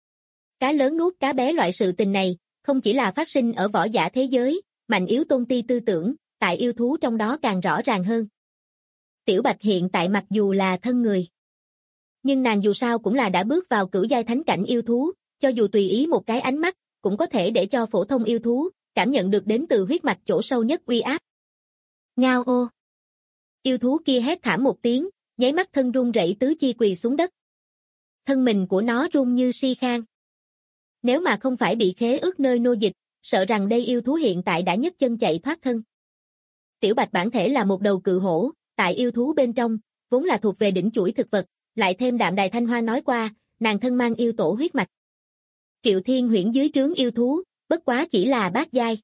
Cá lớn nuốt cá bé loại sự tình này, không chỉ là phát sinh ở võ giả thế giới, mạnh yếu tôn ti tư tưởng, tại yêu thú trong đó càng rõ ràng hơn. Tiểu Bạch hiện tại mặc dù là thân người, nhưng nàng dù sao cũng là đã bước vào cửu giai thánh cảnh yêu thú, cho dù tùy ý một cái ánh mắt, cũng có thể để cho phổ thông yêu thú cảm nhận được đến từ huyết mạch chỗ sâu nhất uy áp. Ngao ô. Yêu thú kia hét thảm một tiếng, nháy mắt thân run rẩy tứ chi quỳ xuống đất. Thân mình của nó run như si khang. Nếu mà không phải bị khế ước nơi nô dịch, sợ rằng đây yêu thú hiện tại đã nhấc chân chạy thoát thân. Tiểu Bạch bản thể là một đầu cự hổ, tại yêu thú bên trong, vốn là thuộc về đỉnh chuỗi thực vật, lại thêm Đạm Đài Thanh Hoa nói qua, nàng thân mang yêu tổ huyết mạch. Triệu Thiên Huyễn dưới trướng yêu thú, bất quá chỉ là bát giai.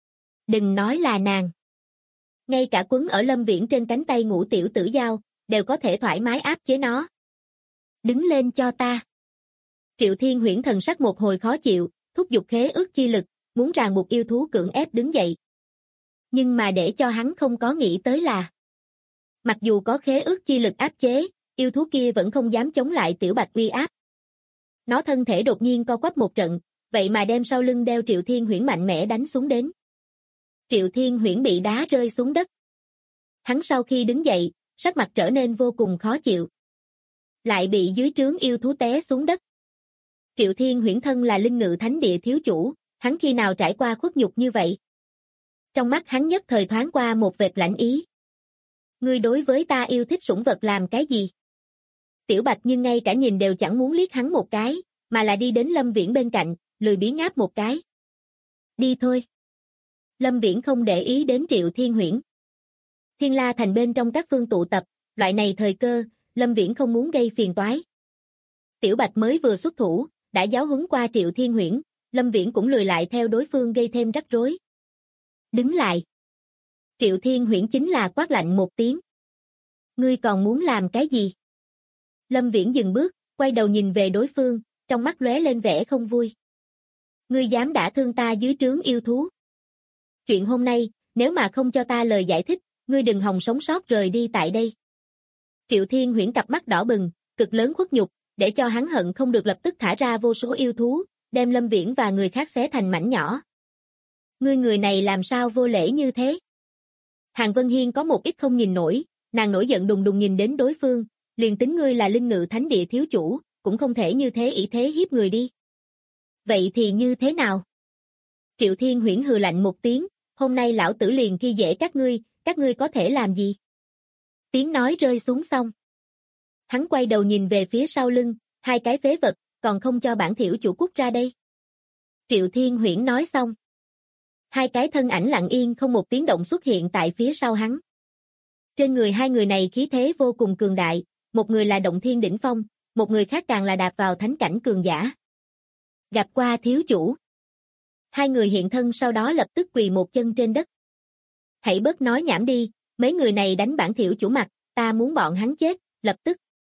Đừng nói là nàng. Ngay cả quấn ở Lâm Viễn trên cánh tay ngũ tiểu tử giao, đều có thể thoải mái áp chế nó. Đứng lên cho ta. Triệu Thiên Huyễn thần sắc một hồi khó chịu, thúc giục khế ước chi lực, muốn ràng buộc yêu thú cưỡng ép đứng dậy. Nhưng mà để cho hắn không có nghĩ tới là, mặc dù có khế ước chi lực áp chế, yêu thú kia vẫn không dám chống lại Tiểu Bạch uy áp. Nó thân thể đột nhiên co quắp một trận, vậy mà đem sau lưng đeo Triệu Thiên Huyễn mạnh mẽ đánh xuống đến. Triệu Thiên Huyễn bị đá rơi xuống đất. Hắn sau khi đứng dậy, sắc mặt trở nên vô cùng khó chịu. Lại bị dưới trướng yêu thú té xuống đất. Triệu Thiên Huyễn thân là Linh Ngự Thánh Địa thiếu chủ, hắn khi nào trải qua khuất nhục như vậy? Trong mắt hắn nhất thời thoáng qua một vệt lạnh ý. Ngươi đối với ta yêu thích sủng vật làm cái gì? Tiểu Bạch nhưng ngay cả nhìn đều chẳng muốn liếc hắn một cái, mà là đi đến Lâm Viễn bên cạnh, lười biếng áp một cái. Đi thôi. Lâm Viễn không để ý đến Triệu Thiên Huyễn. Thiên La Thành bên trong các phương tụ tập, loại này thời cơ, Lâm Viễn không muốn gây phiền toái. Tiểu Bạch mới vừa xuất thủ, đã giáo huấn qua Triệu Thiên Huyễn, Lâm Viễn cũng lười lại theo đối phương gây thêm rắc rối. Đứng lại. Triệu Thiên Huyễn chính là quát lạnh một tiếng. Ngươi còn muốn làm cái gì? Lâm Viễn dừng bước, quay đầu nhìn về đối phương, trong mắt lóe lên vẻ không vui. Ngươi dám đả thương ta dưới trướng yêu thú. Chuyện hôm nay, nếu mà không cho ta lời giải thích, ngươi đừng hòng sống sót rời đi tại đây. Triệu Thiên Huyễn cặp mắt đỏ bừng, cực lớn khuất nhục, để cho hắn hận không được lập tức thả ra vô số yêu thú, đem Lâm Viễn và người khác xé thành mảnh nhỏ. Ngươi người này làm sao vô lễ như thế? Hàn Vân Hiên có một ít không nhìn nổi, nàng nổi giận đùng đùng nhìn đến đối phương, liền tính ngươi là Linh Ngự Thánh Địa thiếu chủ, cũng không thể như thế ỷ thế hiếp người đi. Vậy thì như thế nào? Triệu Thiên Huyễn hừ lạnh một tiếng, hôm nay lão tử liền khi dễ các ngươi có thể làm gì? Tiếng nói rơi xuống xong. Hắn quay đầu nhìn về phía sau lưng, hai cái phế vật, còn không cho bản thiểu chủ cút ra đây. Triệu Thiên Huyễn nói xong. Hai cái thân ảnh lặng yên không một tiếng động xuất hiện tại phía sau hắn. Trên người hai người này khí thế vô cùng cường đại, một người là động thiên đỉnh phong, một người khác càng là đạp vào thánh cảnh cường giả. Gặp qua thiếu chủ. Hai người hiện thân sau đó lập tức quỳ một chân trên đất. Hãy bớt nói nhảm đi, mấy người này đánh bản thiểu chủ mặt, ta muốn bọn hắn chết, lập tức.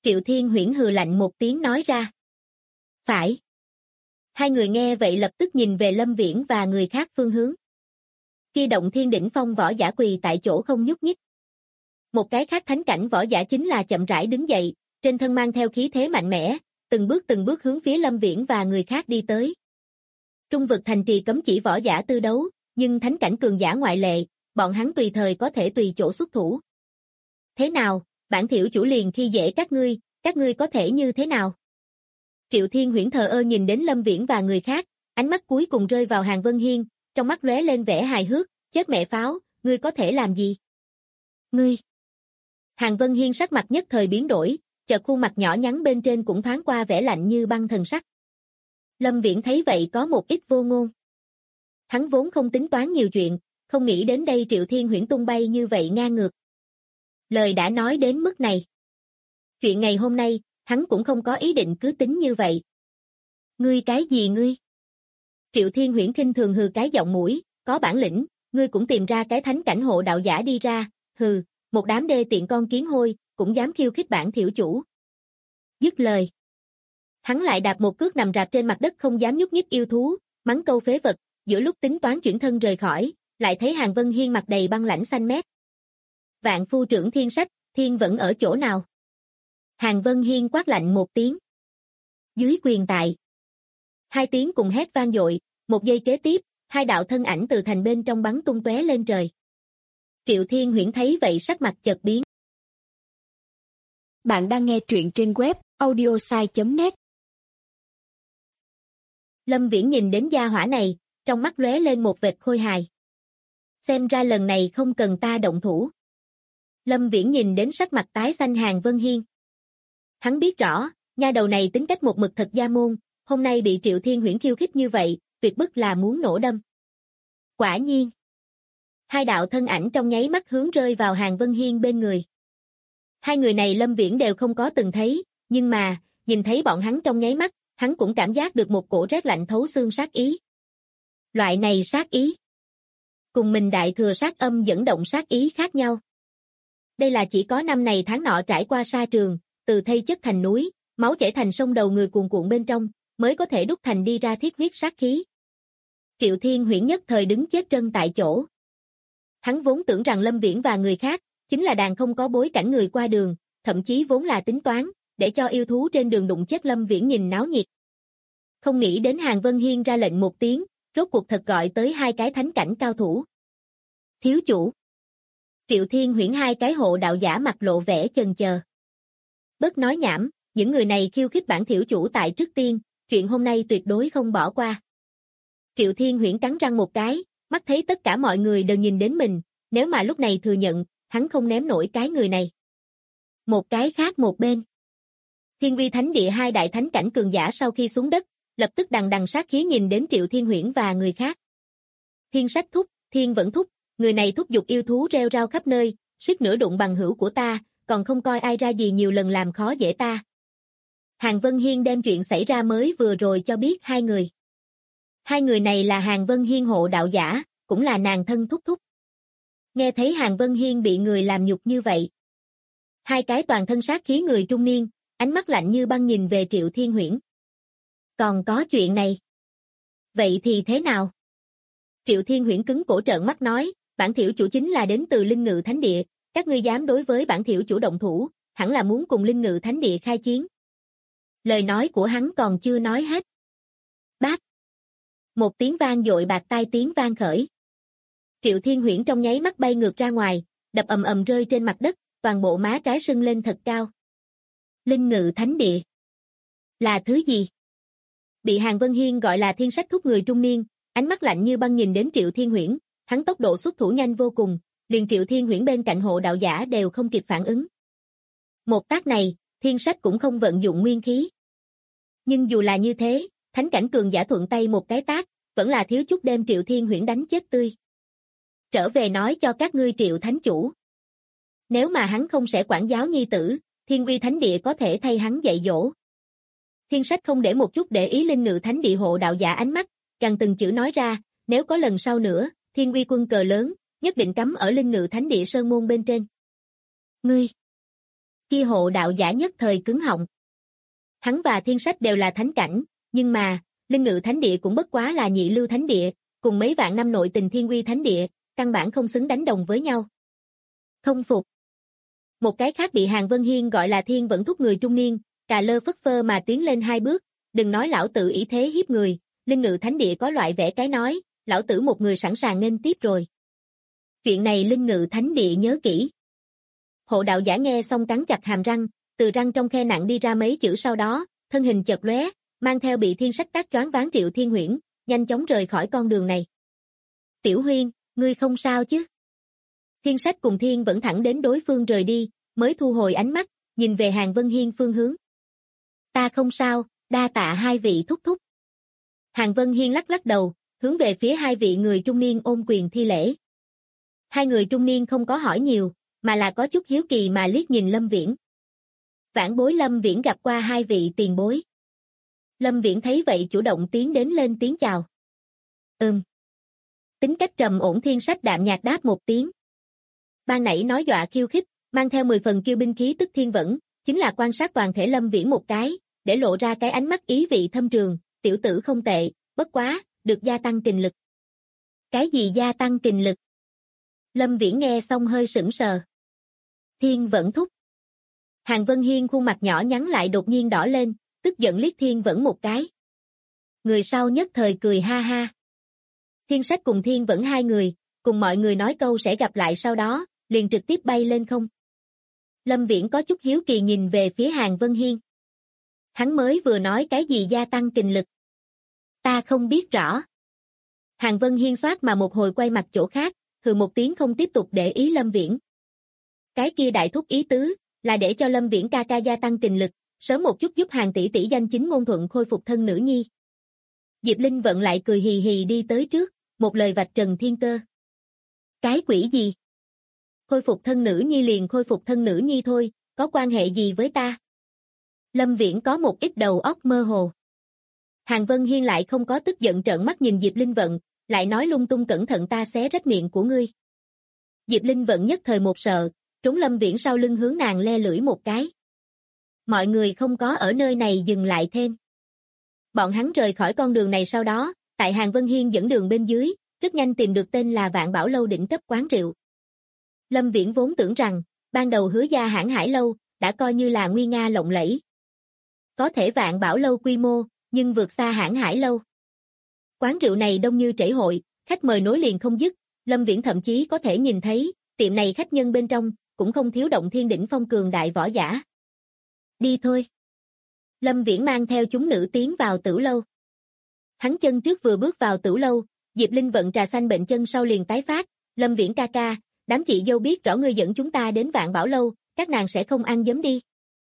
Triệu Thiên Huyễn hừ lạnh một tiếng nói ra. Phải. Hai người nghe vậy lập tức nhìn về Lâm Viễn và người khác phương hướng. Kia Động Thiên đỉnh phong võ giả quỳ tại chỗ không nhúc nhích. Một cái khác thánh cảnh võ giả chính là chậm rãi đứng dậy, trên thân mang theo khí thế mạnh mẽ, từng bước hướng phía Lâm Viễn và người khác đi tới. Trung vực thành trì cấm chỉ võ giả tư đấu, nhưng thánh cảnh cường giả ngoại lệ, bọn hắn tùy thời có thể tùy chỗ xuất thủ. Thế nào, bản thiểu chủ liền khi dễ các ngươi có thể như thế nào? Triệu Thiên Huyễn thờ ơ nhìn đến Lâm Viễn và người khác, ánh mắt cuối cùng rơi vào Hàn Vân Hiên, trong mắt lóe lên vẻ hài hước, chết mẹ pháo, ngươi có thể làm gì? Ngươi! Hàn Vân Hiên sắc mặt nhất thời biến đổi, chợt khuôn mặt nhỏ nhắn bên trên cũng thoáng qua vẻ lạnh như băng thần sắc. Lâm Viễn thấy vậy có một ít vô ngôn. Hắn vốn không tính toán nhiều chuyện, không nghĩ đến đây Triệu Thiên Huyễn tung bay như vậy ngang ngược. Lời đã nói đến mức này. Chuyện ngày hôm nay, hắn cũng không có ý định cứ tính như vậy. Ngươi cái gì ngươi? Triệu Thiên Huyễn khinh thường hừ cái giọng mũi, có bản lĩnh, ngươi cũng tìm ra cái thánh cảnh hộ đạo giả đi ra, hừ, một đám đê tiện con kiến hôi, cũng dám khiêu khích bản thiểu chủ. Dứt lời. Hắn lại đạp một cước nằm rạp trên mặt đất không dám nhúc nhích yêu thú, mắng câu phế vật, giữa lúc tính toán chuyển thân rời khỏi, lại thấy Hàn Vân Hiên mặt đầy băng lãnh xanh mét. Vạn phu trưởng Thiên Sách, Thiên vẫn ở chỗ nào? Hàn Vân Hiên quát lạnh một tiếng. Dưới quyền tại. Hai tiếng cùng hét vang dội, một giây kế tiếp, hai đạo thân ảnh từ thành bên trong bắn tung tóe lên trời. Triệu Thiên Huyễn thấy vậy sắc mặt chợt biến. Bạn đang nghe truyện trên web audiosai.net. Lâm Viễn nhìn đến gia hỏa này, trong mắt lóe lên một vệt khôi hài. Xem ra lần này không cần ta động thủ. Lâm Viễn nhìn đến sắc mặt tái xanh Hàn Vân Hiên. Hắn biết rõ, nha đầu này tính cách một mực thật gia môn, hôm nay bị Triệu Thiên Huyễn khiêu khích như vậy, tuyệt bức là muốn nổ đâm. Quả nhiên. Hai đạo thân ảnh trong nháy mắt hướng rơi vào Hàn Vân Hiên bên người. Hai người này Lâm Viễn đều không có từng thấy, nhưng mà, nhìn thấy bọn hắn trong nháy mắt, hắn cũng cảm giác được một cổ rét lạnh thấu xương sát ý. Loại này sát ý. Cùng mình đại thừa sát âm dẫn động sát ý khác nhau. Đây là chỉ có năm này tháng nọ trải qua sa trường, từ thây chất thành núi, máu chảy thành sông đầu người cuồn cuộn bên trong, mới có thể đúc thành đi ra thiết huyết sát khí. Triệu Thiên Huyễn nhất thời đứng chết chân tại chỗ. Hắn vốn tưởng rằng Lâm Viễn và người khác, chính là đàn không có bối cảnh người qua đường, thậm chí vốn là tính toán, để cho yêu thú trên đường đụng chết Lâm Viễn nhìn náo nhiệt. Không nghĩ đến Hàn Vân Hiên ra lệnh một tiếng, rốt cuộc thật gọi tới hai cái thánh cảnh cao thủ. Thiếu chủ. Triệu Thiên Huyễn hai cái hộ đạo giả mặt lộ vẻ chần chờ. Bớt nói nhảm, những người này khiêu khích bản thiểu chủ tại trước tiên, chuyện hôm nay tuyệt đối không bỏ qua. Triệu Thiên Huyễn cắn răng một cái, mắt thấy tất cả mọi người đều nhìn đến mình, nếu mà lúc này thừa nhận, hắn không ném nổi cái người này. Một cái khác một bên. Thiên Vi Thánh Địa hai đại thánh cảnh cường giả sau khi xuống đất, lập tức đằng đằng sát khí nhìn đến Triệu Thiên Huyễn và người khác. Thiên Sách thúc, Thiên vẫn thúc, người này thúc giục yêu thú rêu rao khắp nơi, suýt nữa đụng bằng hữu của ta, còn không coi ai ra gì nhiều lần làm khó dễ ta. Hàn Vân Hiên đem chuyện xảy ra mới vừa rồi cho biết hai người. Hai người này là Hàn Vân Hiên hộ đạo giả, cũng là nàng thân thúc thúc. Nghe thấy Hàn Vân Hiên bị người làm nhục như vậy. Hai cái toàn thân sát khí người trung niên, ánh mắt lạnh như băng nhìn về Triệu Thiên Huyễn. Còn có chuyện này. Vậy thì thế nào? Triệu Thiên Huyễn cứng cổ trợn mắt nói, bản thiểu chủ chính là đến từ Linh Ngự Thánh Địa, các ngươi dám đối với bản thiểu chủ động thủ, hẳn là muốn cùng Linh Ngự Thánh Địa khai chiến. Lời nói của hắn còn chưa nói hết. Bát. Một tiếng vang dội bạc tai tiếng vang khởi. Triệu Thiên Huyễn trong nháy mắt bay ngược ra ngoài, đập ầm ầm rơi trên mặt đất, toàn bộ má trái sưng lên thật cao. Linh Ngự Thánh Địa. Là thứ gì? Bị Hàn Vân Hiên gọi là Thiên Sách thúc người trung niên, ánh mắt lạnh như băng nhìn đến Triệu Thiên Huyễn, hắn tốc độ xuất thủ nhanh vô cùng, liền Triệu Thiên Huyễn bên cạnh hộ đạo giả đều không kịp phản ứng. Một tác này, Thiên Sách cũng không vận dụng nguyên khí. Nhưng dù là như thế, thánh cảnh cường giả thuận tay một cái tác, vẫn là thiếu chút đem Triệu Thiên Huyễn đánh chết tươi. Trở về nói cho các ngươi Triệu Thánh Chủ. Nếu mà hắn không sẽ quản giáo nhi tử, Thiên Vi Thánh Địa có thể thay hắn dạy dỗ. Thiên Sách không để một chút để ý Linh Ngự Thánh Địa hộ đạo giả ánh mắt, gằn từng chữ nói ra, nếu có lần sau nữa, Thiên Vi quân cờ lớn, nhất định cắm ở Linh Ngự Thánh Địa sơn môn bên trên. Ngươi! Kia hộ đạo giả nhất thời cứng họng. Hắn và Thiên Sách đều là thánh cảnh, nhưng mà, Linh Ngự Thánh Địa cũng bất quá là nhị lưu thánh địa, cùng mấy vạn năm nội tình Thiên Uy Thánh Địa, căn bản không xứng đánh đồng với nhau. Không phục. Một cái khác bị Hàn Vân Hiên gọi là Thiên Vẫn Thúc người trung niên, cà lơ phất phơ mà tiến lên 2 bước, đừng nói lão tử ý thế hiếp người, Linh Ngự Thánh Địa có loại vẻ cái nói, lão tử một người sẵn sàng nghênh tiếp rồi. Chuyện này Linh Ngự Thánh Địa nhớ kỹ. Hộ đạo giả nghe xong cắn chặt hàm răng, từ răng trong khe nặng đi ra mấy chữ sau đó, thân hình chợt lóe, mang theo bị Thiên Sách tác choáng váng Triệu Thiên Huyễn, nhanh chóng rời khỏi con đường này. Tiểu Huyên, ngươi không sao chứ? Thiên Sách cùng Thiên Vẫn thẳng đến đối phương rời đi, mới thu hồi ánh mắt, nhìn về Hàn Vân Hiên phương hướng. Ta không sao, đa tạ hai vị thúc thúc. Hàn Vân Hiên lắc lắc đầu, hướng về phía hai vị người trung niên ôm quyền thi lễ. Hai người trung niên không có hỏi nhiều, mà là có chút hiếu kỳ mà liếc nhìn Lâm Viễn. Vãn bối Lâm Viễn gặp qua hai vị tiền bối. Lâm Viễn thấy vậy chủ động tiến đến lên tiếng chào. Tính cách trầm ổn Thiên Sách đạm nhạt đáp một tiếng. Ban nãy nói dọa khiêu khích, mang theo 10 phần kiêu binh khí tức Thiên Vẫn, chính là quan sát toàn thể Lâm Viễn một cái, để lộ ra cái ánh mắt ý vị thâm trường, tiểu tử không tệ, bất quá, được gia tăng kình lực. Cái gì gia tăng kình lực? Lâm Viễn nghe xong hơi sững sờ. Thiên Vẫn thúc. Hàn Vân Hiên khuôn mặt nhỏ nhắn lại đột nhiên đỏ lên, tức giận liếc Thiên Vẫn một cái. Người sau nhất thời cười ha ha. Thiên Sách cùng Thiên Vẫn hai người, cùng mọi người nói câu sẽ gặp lại sau đó, liền trực tiếp bay lên không. Lâm Viễn có chút hiếu kỳ nhìn về phía Hàn Vân Hiên. Hắn mới vừa nói cái gì gia tăng kình lực? Ta không biết rõ. Hàn Vân Hiên xoát mà một hồi quay mặt chỗ khác, hừ một tiếng không tiếp tục để ý Lâm Viễn. Cái kia đại thúc ý tứ, là để cho Lâm Viễn ca ca gia tăng kình lực, sớm một chút giúp Hàn tỷ tỷ danh chính ngôn thuận khôi phục thân nữ nhi. Diệp Linh Vận lại cười hì hì đi tới trước, một lời vạch trần thiên cơ. Cái quỷ gì? Khôi phục thân nữ nhi liền khôi phục thân nữ nhi thôi, có quan hệ gì với ta? Lâm Viễn có một ít đầu óc mơ hồ. Hàn Vân Hiên lại không có tức giận trợn mắt nhìn Diệp Linh Vận, lại nói lung tung cẩn thận ta xé rách miệng của ngươi. Diệp Linh Vận nhất thời một sợ, trúng Lâm Viễn sau lưng hướng nàng le lưỡi một cái. Mọi người không có ở nơi này dừng lại thêm. Bọn hắn rời khỏi con đường này sau đó, tại Hàn Vân Hiên dẫn đường bên dưới, rất nhanh tìm được tên là Vạn Bảo Lâu đỉnh cấp quán rượu. Lâm Viễn vốn tưởng rằng, ban đầu Hứa gia Hãn Hải Lâu, đã coi như là nguy nga lộng lẫy. Có thể Vạn Bảo Lâu quy mô, nhưng vượt xa Hãn Hải Lâu. Quán rượu này đông như trễ hội, khách mời nối liền không dứt, Lâm Viễn thậm chí có thể nhìn thấy, tiệm này khách nhân bên trong, cũng không thiếu động thiên đỉnh phong cường đại võ giả. Đi thôi. Lâm Viễn mang theo chúng nữ tiến vào tử lâu. Hắn chân trước vừa bước vào tử lâu, Diệp Linh Vận trà xanh bệnh chân sau liền tái phát, Lâm Viễn ca ca, đám chị dâu biết rõ ngươi dẫn chúng ta đến Vạn Bảo Lâu, các nàng sẽ không ăn dấm đi.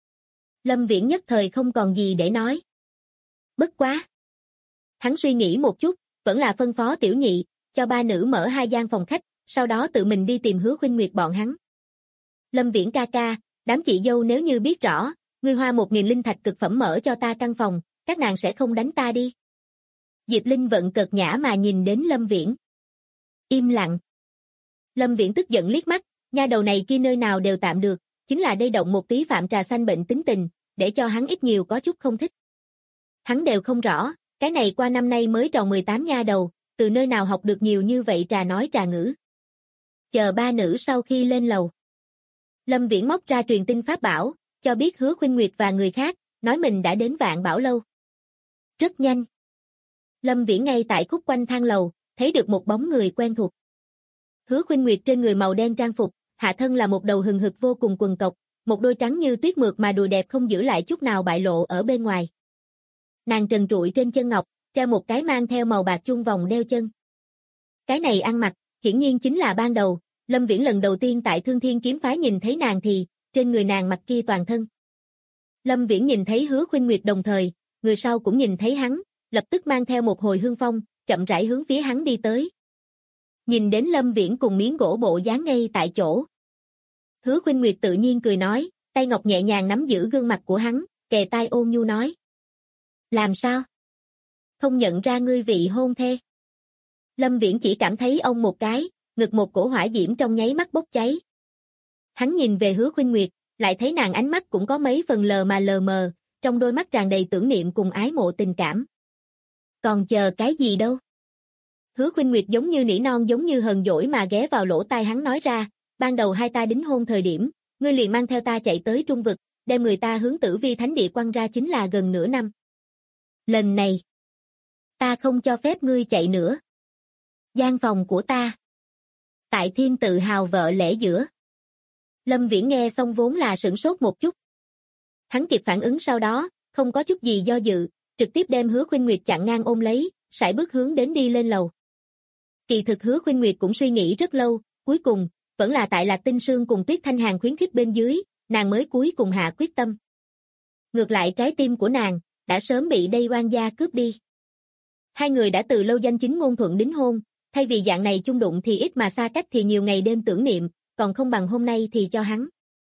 Lâm Viễn nhất thời không còn gì để nói. Bất quá. Hắn suy nghĩ một chút, vẫn là phân phó tiểu nhị, cho ba nữ mở 2 gian phòng khách, sau đó tự mình đi tìm Hứa Khuynh Nguyệt bọn hắn. Lâm Viễn ca ca, đám chị dâu nếu như biết rõ, ngươi hoa 1000 linh thạch cực phẩm mở cho ta căn phòng, các nàng sẽ không đánh ta đi. Diệp Linh Vận cợt nhã mà nhìn đến Lâm Viễn. Im lặng. Lâm Viễn tức giận liếc mắt, nha đầu này kia nơi nào đều tạm được, chính là đây động một tí phạm trà xanh bệnh tính tình, để cho hắn ít nhiều có chút không thích. Hắn đều không rõ, cái này qua năm nay mới tròn 18 nha đầu, từ nơi nào học được nhiều như vậy trà nói trà ngữ. Chờ ba nữ sau khi lên lầu. Lâm Viễn móc ra truyền tin pháp bảo, cho biết Hứa Khuynh Nguyệt và người khác, nói mình đã đến Vạn Bảo Lâu. Rất nhanh. Lâm Viễn ngay tại khúc quanh thang lầu, thấy được một bóng người quen thuộc. Hứa Khuynh Nguyệt trên người màu đen trang phục, hạ thân là một đầu hừng hực vô cùng quần cộc, một đôi trắng như tuyết mượt mà đùi đẹp không giữ lại chút nào bại lộ ở bên ngoài. Nàng trần trụi trên chân ngọc, treo một cái mang theo màu bạc chuông vòng đeo chân. Cái này ăn mặc, hiển nhiên chính là ban đầu, Lâm Viễn lần đầu tiên tại Thương Thiên kiếm phái nhìn thấy nàng thì, trên người nàng mặc kia toàn thân. Lâm Viễn nhìn thấy Hứa Khuynh Nguyệt đồng thời, người sau cũng nhìn thấy hắn, lập tức mang theo một hồi hương phong, chậm rãi hướng phía hắn đi tới. Nhìn đến Lâm Viễn cùng miếng gỗ bộ dáng ngay tại chỗ. Hứa Khuynh Nguyệt tự nhiên cười nói, tay ngọc nhẹ nhàng nắm giữ gương mặt của hắn, kề tai ôn nhu nói. Làm sao? Không nhận ra ngươi vị hôn thê. Lâm Viễn chỉ cảm thấy ông một cái, ngực một cổ hỏa diễm trong nháy mắt bốc cháy. Hắn nhìn về Hứa Khuynh Nguyệt, Lại thấy nàng ánh mắt cũng có mấy phần lờ mờ, trong đôi mắt tràn đầy tưởng niệm cùng ái mộ tình cảm. Còn chờ cái gì đâu? Hứa Khuynh Nguyệt giống như nỉ non giống như hờn dỗi mà ghé vào lỗ tai hắn nói ra, ban đầu hai ta đính hôn thời điểm, ngươi liền mang theo ta chạy tới Trung Vực, đem người ta hướng Tử Vi Thánh Địa quăng ra chính là gần nửa năm. Lần này, ta không cho phép ngươi chạy nữa. Gian phòng của ta. Tại Thiên Tự Hào vợ lẽ giữa. Lâm Viễn nghe xong vốn là sửng sốt một chút. Hắn kịp phản ứng sau đó, không có chút gì do dự, trực tiếp đem Hứa Khuynh Nguyệt chặn ngang ôm lấy, sải bước hướng đến đi lên lầu. Kỳ thực Hứa Khuynh Nguyệt cũng suy nghĩ rất lâu, cuối cùng, vẫn là tại Lạc Tinh Sương cùng Tuyết Thanh Hàn khuyến khích bên dưới, nàng mới cuối cùng hạ quyết tâm. Ngược lại trái tim của nàng, đã sớm bị đây oan gia cướp đi. Hai người đã từ lâu danh chính ngôn thuận đính hôn, thay vì dạng này chung đụng thì ít mà xa cách thì nhiều ngày đêm tưởng niệm, còn không bằng hôm nay thì cho hắn.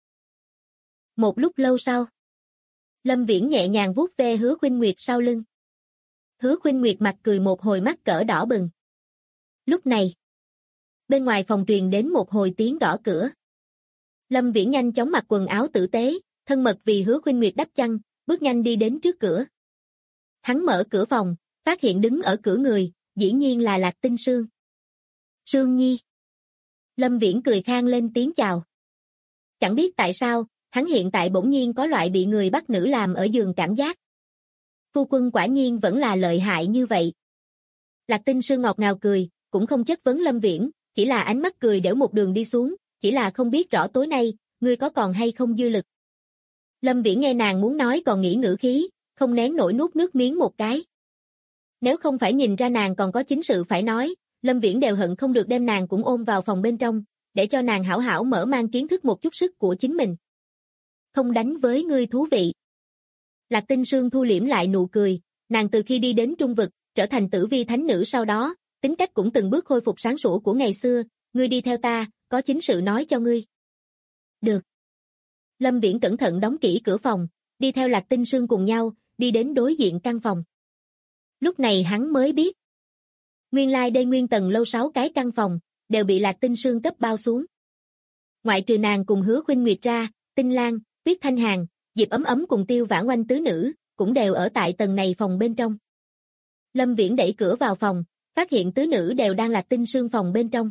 Một lúc lâu sau, Lâm Viễn nhẹ nhàng vuốt ve Hứa Khuynh Nguyệt sau lưng. Hứa Khuynh Nguyệt mặt cười một hồi mắt cỡ đỏ bừng. Lúc này, bên ngoài phòng truyền đến một hồi tiếng gõ cửa. Lâm Viễn nhanh chóng mặc quần áo tử tế, thân mật vì Hứa Khuynh Nguyệt đắp chăn, bước nhanh đi đến trước cửa. Hắn mở cửa phòng, phát hiện đứng ở cửa người, dĩ nhiên là Lạc Tinh Sương. Sương Nhi. Lâm Viễn cười khang lên tiếng chào. Chẳng biết tại sao, hắn hiện tại bỗng nhiên có loại bị người bắt nữ làm ở giường cảm giác. Phu quân quả nhiên vẫn là lợi hại như vậy. Lạc Tinh Sương ngọt ngào cười, cũng không chất vấn Lâm Viễn, chỉ là ánh mắt cười đểu một đường đi xuống, chỉ là không biết rõ tối nay, ngươi có còn hay không dư lực. Lâm Viễn nghe nàng muốn nói còn nghĩ ngữ khí, không nén nổi nuốt nước miếng một cái. Nếu không phải nhìn ra nàng còn có chính sự phải nói, Lâm Viễn đều hận không được đem nàng cũng ôm vào phòng bên trong, để cho nàng hảo hảo mở mang kiến thức một chút sức của chính mình. Không đánh với ngươi thú vị. Lạc Tinh Sương thu liễm lại nụ cười, nàng từ khi đi đến Trung Vực, trở thành Tử Vi Thánh Nữ sau đó, tính cách cũng từng bước khôi phục sáng sủa của ngày xưa, ngươi đi theo ta, có chính sự nói cho ngươi. Được. Lâm Viễn cẩn thận đóng kỹ cửa phòng, đi theo Lạc Tinh Sương cùng nhau, đi đến đối diện căn phòng. Lúc này hắn mới biết. Nguyên lai đây nguyên tầng lâu 6 cái căn phòng, đều bị Lạc Tinh Sương cấp bao xuống. Ngoại trừ nàng cùng Hứa Khuynh Nguyệt ra, Tinh Lan, Tuyết Thanh Hàn, Diệp Ấm Ấm cùng Tiêu Vãn Oanh tứ nữ, cũng đều ở tại tầng này phòng bên trong. Lâm Viễn đẩy cửa vào phòng, phát hiện tứ nữ đều đang Lạc Tinh Sương phòng bên trong.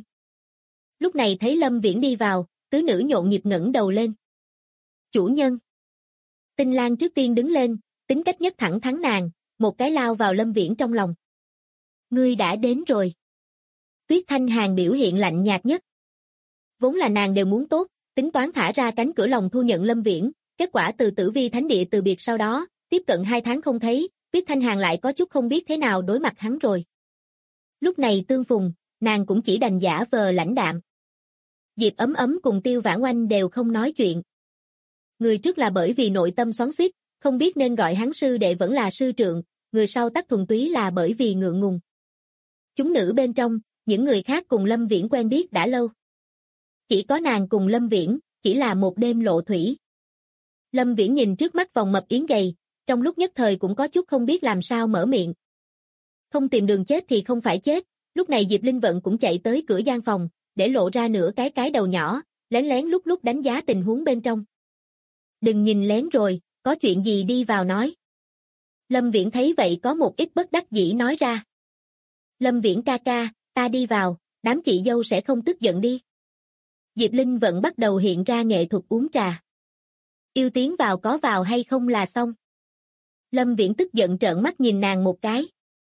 Lúc này thấy Lâm Viễn đi vào, tứ nữ nhộn nhịp ngẩng đầu lên. Chủ nhân. Tinh Lan trước tiên đứng lên, tính cách nhất thẳng thắn nàng, một cái lao vào Lâm Viễn trong lòng. Ngươi đã đến rồi. Tuyết Thanh Hàn biểu hiện lạnh nhạt nhất. Vốn là nàng đều muốn tốt, tính toán thả ra cánh cửa lòng thu nhận Lâm Viễn, kết quả từ Tử Vi Thánh Địa từ biệt sau đó, tiếp cận 2 tháng không thấy, Tuyết Thanh Hàn lại có chút không biết thế nào đối mặt hắn rồi. Lúc này tương phùng, nàng cũng chỉ đành giả vờ lãnh đạm. Diệp Ấm Ấm cùng Tiêu Vãn Oanh đều không nói chuyện. Người trước là bởi vì nội tâm xoắn xuýt, không biết nên gọi hắn sư đệ vẫn là sư trượng, người sau tắc thuần túy là bởi vì ngượng ngùng. Chúng nữ bên trong, những người khác cùng Lâm Viễn quen biết đã lâu. Chỉ có nàng cùng Lâm Viễn, chỉ là một đêm lộ thủy. Lâm Viễn nhìn trước mắt vòng mập yến gầy, trong lúc nhất thời cũng có chút không biết làm sao mở miệng. Không tìm đường chết thì không phải chết, lúc này Diệp Linh Vận cũng chạy tới cửa gian phòng, để lộ ra nửa cái đầu nhỏ, lén lén lúc đánh giá tình huống bên trong. Đừng nhìn lén rồi, có chuyện gì đi vào nói. Lâm Viễn thấy vậy có một ít bất đắc dĩ nói ra. Lâm Viễn ca ca, ta đi vào, đám chị dâu sẽ không tức giận đi. Diệp Linh Vận bắt đầu hiện ra nghệ thuật uống trà. Yêu tiến vào có vào hay không là xong. Lâm Viễn tức giận trợn mắt nhìn nàng một cái.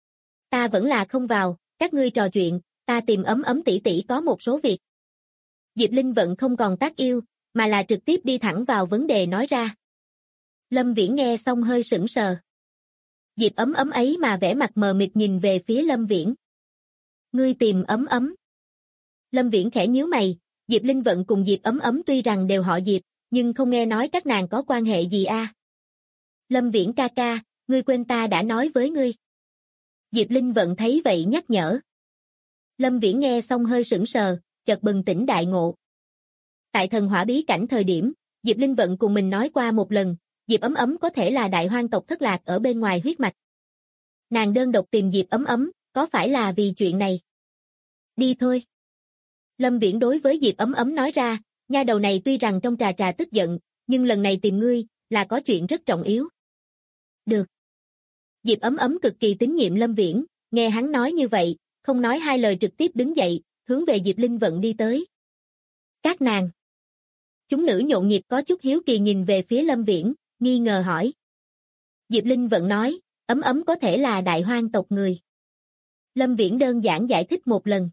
Ta vẫn là không vào, các ngươi trò chuyện, ta tìm Ấm Ấm tỷ tỷ có một số việc. Diệp Linh Vận không còn tác yêu, mà là trực tiếp đi thẳng vào vấn đề nói ra. Lâm Viễn nghe xong hơi sững sờ. Diệp Ấm Ấm ấy mà vẻ mặt mờ mịt nhìn về phía Lâm Viễn. Ngươi tìm Ấm Ấm. Lâm Viễn khẽ nhíu mày, Diệp Linh Vận cùng Diệp Ấm Ấm tuy rằng đều họ Diệp, nhưng không nghe nói các nàng có quan hệ gì a. Lâm Viễn ca ca, ngươi quên ta đã nói với ngươi. Diệp Linh Vận thấy vậy nhắc nhở. Lâm Viễn nghe xong hơi sững sờ, chợt bừng tỉnh đại ngộ. Tại thần hỏa bí cảnh thời điểm, Diệp Linh Vận cùng mình nói qua một lần, Diệp Ấm Ấm có thể là đại hoang tộc thất lạc ở bên ngoài huyết mạch. Nàng đơn độc tìm Diệp Ấm Ấm, có phải là vì chuyện này? Đi thôi. Lâm Viễn đối với Diệp Ấm Ấm nói ra, nha đầu này tuy rằng trong trà tức giận, nhưng lần này tìm ngươi, là có chuyện rất trọng yếu. Được. Diệp Ấm Ấm cực kỳ tín nhiệm Lâm Viễn, nghe hắn nói như vậy, không nói hai lời trực tiếp đứng dậy, hướng về Diệp Linh Vận đi tới. Các nàng. Chúng nữ nhộn nhịp có chút hiếu kỳ nhìn về phía Lâm Viễn, nghi ngờ hỏi. Diệp Linh Vận nói, Ấm Ấm có thể là Đại Hoang tộc người. Lâm Viễn đơn giản giải thích một lần.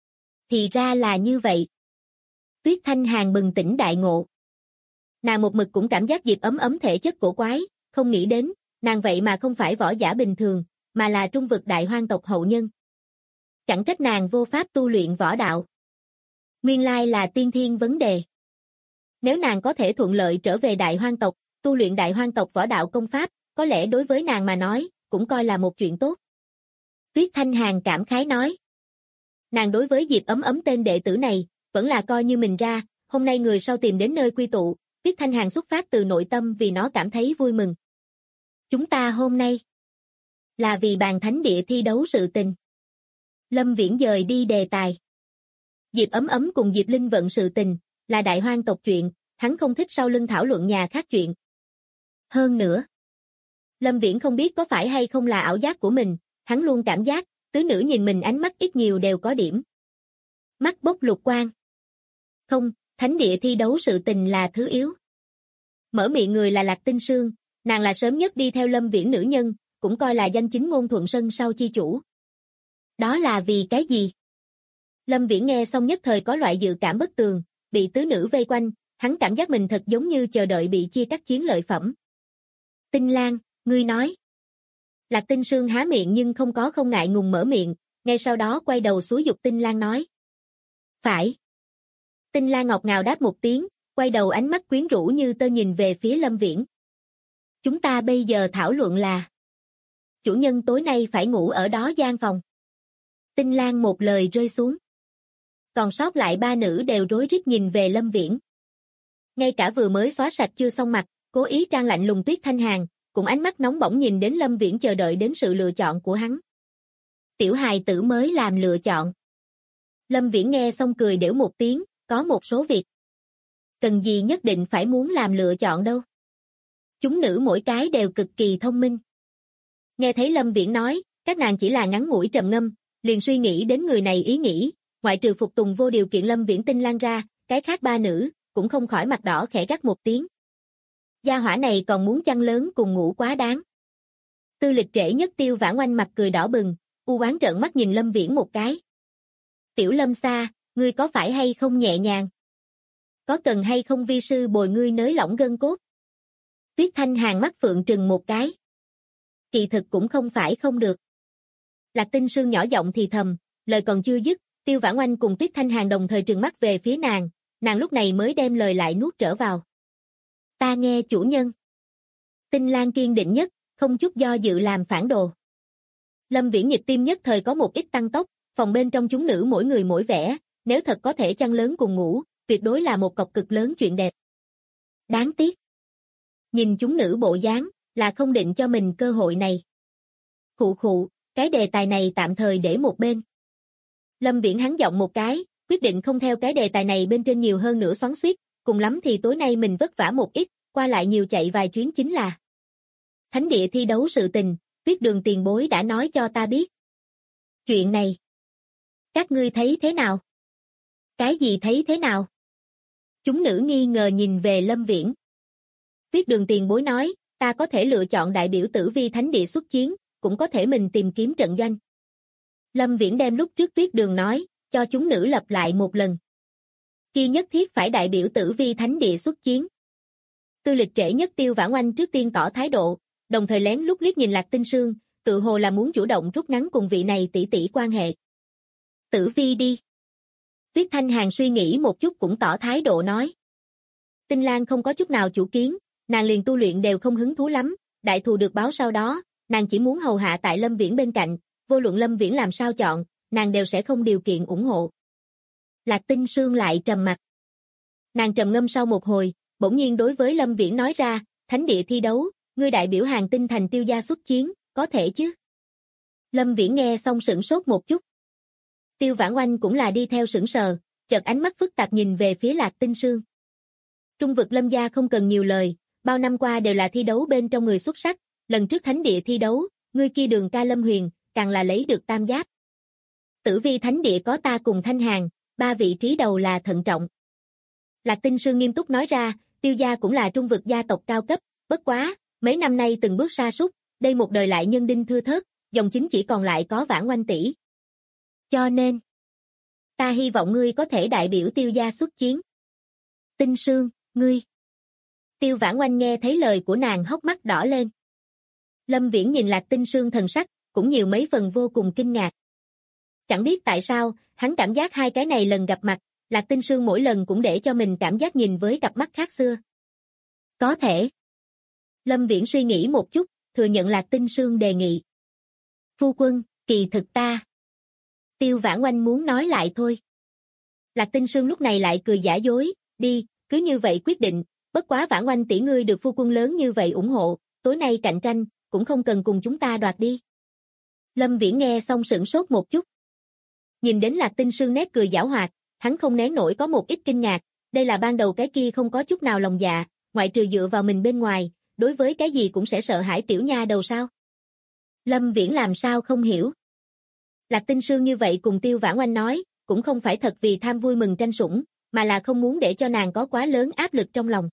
Thì ra là như vậy. Tuyết Thanh Hàn bừng tỉnh đại ngộ. Nàng một mực cũng cảm giác Diệp Ấm Ấm thể chất cổ quái, không nghĩ đến, nàng vậy mà không phải võ giả bình thường, mà là trung vực Đại Hoang tộc hậu nhân. Chẳng trách nàng vô pháp tu luyện võ đạo. Nguyên lai là tiên thiên vấn đề. Nếu nàng có thể thuận lợi trở về Đại Hoang tộc, tu luyện Đại Hoang tộc võ đạo công pháp, có lẽ đối với nàng mà nói, cũng coi là một chuyện tốt. Tuyết Thanh Hàn cảm khái nói. Nàng đối với Diệp Ấm Ấm tên đệ tử này, vẫn là coi như mình ra, hôm nay người sau tìm đến nơi quy tụ, Tuyết Thanh Hàn xuất phát từ nội tâm vì nó cảm thấy vui mừng. Chúng ta hôm nay là vì bàn thánh địa thi đấu sự tình. Lâm Viễn dời đi đề tài. Diệp Ấm Ấm cùng Diệp Linh Vận sự tình, là Đại Hoang tộc chuyện, hắn không thích sau lưng thảo luận nhà khác chuyện. Hơn nữa, Lâm Viễn không biết có phải hay không là ảo giác của mình, hắn luôn cảm giác, tứ nữ nhìn mình ánh mắt ít nhiều đều có điểm. Mắt bốc lục quang. Không, thánh địa thi đấu sự tình là thứ yếu. Mở miệng người là Lạc Tinh Sương, nàng là sớm nhất đi theo Lâm Viễn nữ nhân, cũng coi là danh chính ngôn thuận sân sau chi chủ. Đó là vì cái gì? Lâm Viễn nghe xong nhất thời có loại dự cảm bất tường, bị tứ nữ vây quanh, hắn cảm giác mình thật giống như chờ đợi bị chia cắt chiến lợi phẩm. Tinh Lan, ngươi nói. Lạc Tinh Sương há miệng nhưng không ngại ngùng mở miệng, ngay sau đó quay đầu xúi giục Tinh Lan nói. Phải. Tinh Lan ngọt ngào đáp một tiếng, quay đầu ánh mắt quyến rũ như tơ nhìn về phía Lâm Viễn. Chúng ta bây giờ thảo luận là chủ nhân tối nay phải ngủ ở đó gian phòng. Tinh Lan một lời rơi xuống. Còn sót lại ba nữ đều rối rít nhìn về Lâm Viễn. Ngay cả vừa mới xóa sạch chưa xong mặt, cố ý trang lạnh lùng Tuyết Thanh Hàn, cũng ánh mắt nóng bỏng nhìn đến Lâm Viễn chờ đợi đến sự lựa chọn của hắn. Tiểu hài tử mới làm lựa chọn. Lâm Viễn nghe xong cười đểu một tiếng, có một số việc. Cần gì nhất định phải muốn làm lựa chọn đâu. Chúng nữ mỗi cái đều cực kỳ thông minh. Nghe thấy Lâm Viễn nói, các nàng chỉ là ngắn ngủi trầm ngâm, liền suy nghĩ đến người này ý nghĩ, ngoại trừ phục tùng vô điều kiện Lâm Viễn Tinh Lan ra, cái khác ba nữ, cũng không khỏi mặt đỏ khẽ gắt một tiếng. Gia hỏa này còn muốn chăn lớn cùng ngủ quá đáng. Tư lịch trễ nhất Tiêu Vãn Oanh mặt cười đỏ bừng, u oán trợn mắt nhìn Lâm Viễn một cái. Tiểu Lâm Sa, ngươi có phải hay không nhẹ nhàng? Có cần hay không vi sư bồi ngươi nới lỏng gân cốt? Tuyết Thanh Hàn mắt phượng trừng một cái. Kỳ thực cũng không phải không được. Lạc Tinh Sương nhỏ giọng thì thầm, lời còn chưa dứt, Tiêu Vãn Oanh cùng Tuyết Thanh Hàn đồng thời trừng mắt về phía nàng lúc này mới đem lời lại nuốt trở vào. Ta nghe chủ nhân. Tinh Lan kiên định nhất, không chút do dự làm phản đồ. Lâm Viễn nhịp tim nhất thời có một ít tăng tốc, phòng bên trong chúng nữ mỗi người mỗi vẻ, nếu thật có thể chăn lớn cùng ngủ, tuyệt đối là một cọc cực lớn chuyện đẹp. Đáng tiếc. Nhìn chúng nữ bộ dáng, là không định cho mình cơ hội này. Khụ khụ, cái đề tài này tạm thời để một bên. Lâm Viễn hắn giọng một cái, quyết định không theo cái đề tài này bên trên nhiều hơn nữa xoắn xuýt, cùng lắm thì tối nay mình vất vả một ít, qua lại nhiều chạy vài chuyến chính là. Thánh địa thi đấu sự tình, Tuyết Đường tiền bối đã nói cho ta biết. Chuyện này, các ngươi thấy thế nào? Cái gì thấy thế nào? Chúng nữ nghi ngờ nhìn về Lâm Viễn. Tuyết Đường tiền bối nói, ta có thể lựa chọn đại biểu Tử Vi thánh địa xuất chiến, cũng có thể mình tìm kiếm trận doanh. Lâm Viễn đem lúc trước Tuyết Đường nói, cho chúng nữ lặp lại một lần. Chi nhất thiết phải đại biểu Tử Vi thánh địa xuất chiến. Tư lịch trễ nhất Tiêu Vãn Oanh trước tiên tỏ thái độ, đồng thời lén lút liếc nhìn Lạc Tinh Sương, tự hồ là muốn chủ động rút ngắn cùng vị này tỷ tỷ quan hệ. Tử Vi đi. Tuyết Thanh Hàn suy nghĩ một chút cũng tỏ thái độ nói. Tinh Lan không có chút nào chủ kiến, nàng liền tu luyện đều không hứng thú lắm, đại thù được báo sau đó, nàng chỉ muốn hầu hạ tại Lâm Viễn bên cạnh, vô luận Lâm Viễn làm sao chọn, nàng đều sẽ không điều kiện ủng hộ. Lạc Tinh Sương lại trầm mặt. Nàng trầm ngâm sau một hồi, bỗng nhiên đối với Lâm Viễn nói ra, thánh địa thi đấu, ngươi đại biểu Hàng Tinh thành Tiêu gia xuất chiến, có thể chứ? Lâm Viễn nghe xong sửng sốt một chút. Tiêu Vãn Oanh cũng là đi theo sửng sờ, chợt ánh mắt phức tạp nhìn về phía Lạc Tinh Sương. Trung vực Lâm gia không cần nhiều lời, bao năm qua đều là thi đấu bên trong người xuất sắc, lần trước thánh địa thi đấu, ngươi kia Đường ca Lâm Huyền, càng là lấy được tam giáp. Tử vi thánh địa có ta cùng Thanh Hàn, 3 vị trí đầu là thận trọng. Lạc Tinh Sương nghiêm túc nói ra, Tiêu gia cũng là trung vực gia tộc cao cấp, bất quá, mấy năm nay từng bước sa sút, đây một đời lại nhân đinh thưa thớt, dòng chính chỉ còn lại có Vãn Oanh tỷ. Cho nên, ta hy vọng ngươi có thể đại biểu Tiêu gia xuất chiến. Tinh Sương, ngươi. Tiêu Vãn Oanh nghe thấy lời của nàng hốc mắt đỏ lên. Lâm Viễn nhìn Lạc Tinh Sương thần sắc, cũng nhiều mấy phần vô cùng kinh ngạc. Chẳng biết tại sao, hắn cảm giác hai cái này lần gặp mặt, Lạc Tinh Sương mỗi lần cũng để cho mình cảm giác nhìn với cặp mắt khác xưa. Có thể. Lâm Viễn suy nghĩ một chút, thừa nhận Lạc Tinh Sương đề nghị. Phu quân, kỳ thực ta. Tiêu Vãn Oanh muốn nói lại thôi. Lạc Tinh Sương lúc này lại cười giả dối, đi, cứ như vậy quyết định, bất quá Vãn Oanh tỷ ngươi được phu quân lớn như vậy ủng hộ, tối nay cạnh tranh, cũng không cần cùng chúng ta đoạt đi. Lâm Viễn nghe xong sửng sốt một chút. Nhìn đến Lạc Tinh Sương nét cười giảo hoạt, hắn không nén nổi có một ít kinh ngạc, đây là ban đầu cái kia không có chút nào lòng dạ, ngoại trừ dựa vào mình bên ngoài, đối với cái gì cũng sẽ sợ hãi tiểu nha đầu sao. Lâm Viễn làm sao không hiểu. Lạc Tinh Sương như vậy cùng Tiêu Vãn Oanh nói, cũng không phải thật vì tham vui mừng tranh sủng, mà là không muốn để cho nàng có quá lớn áp lực trong lòng.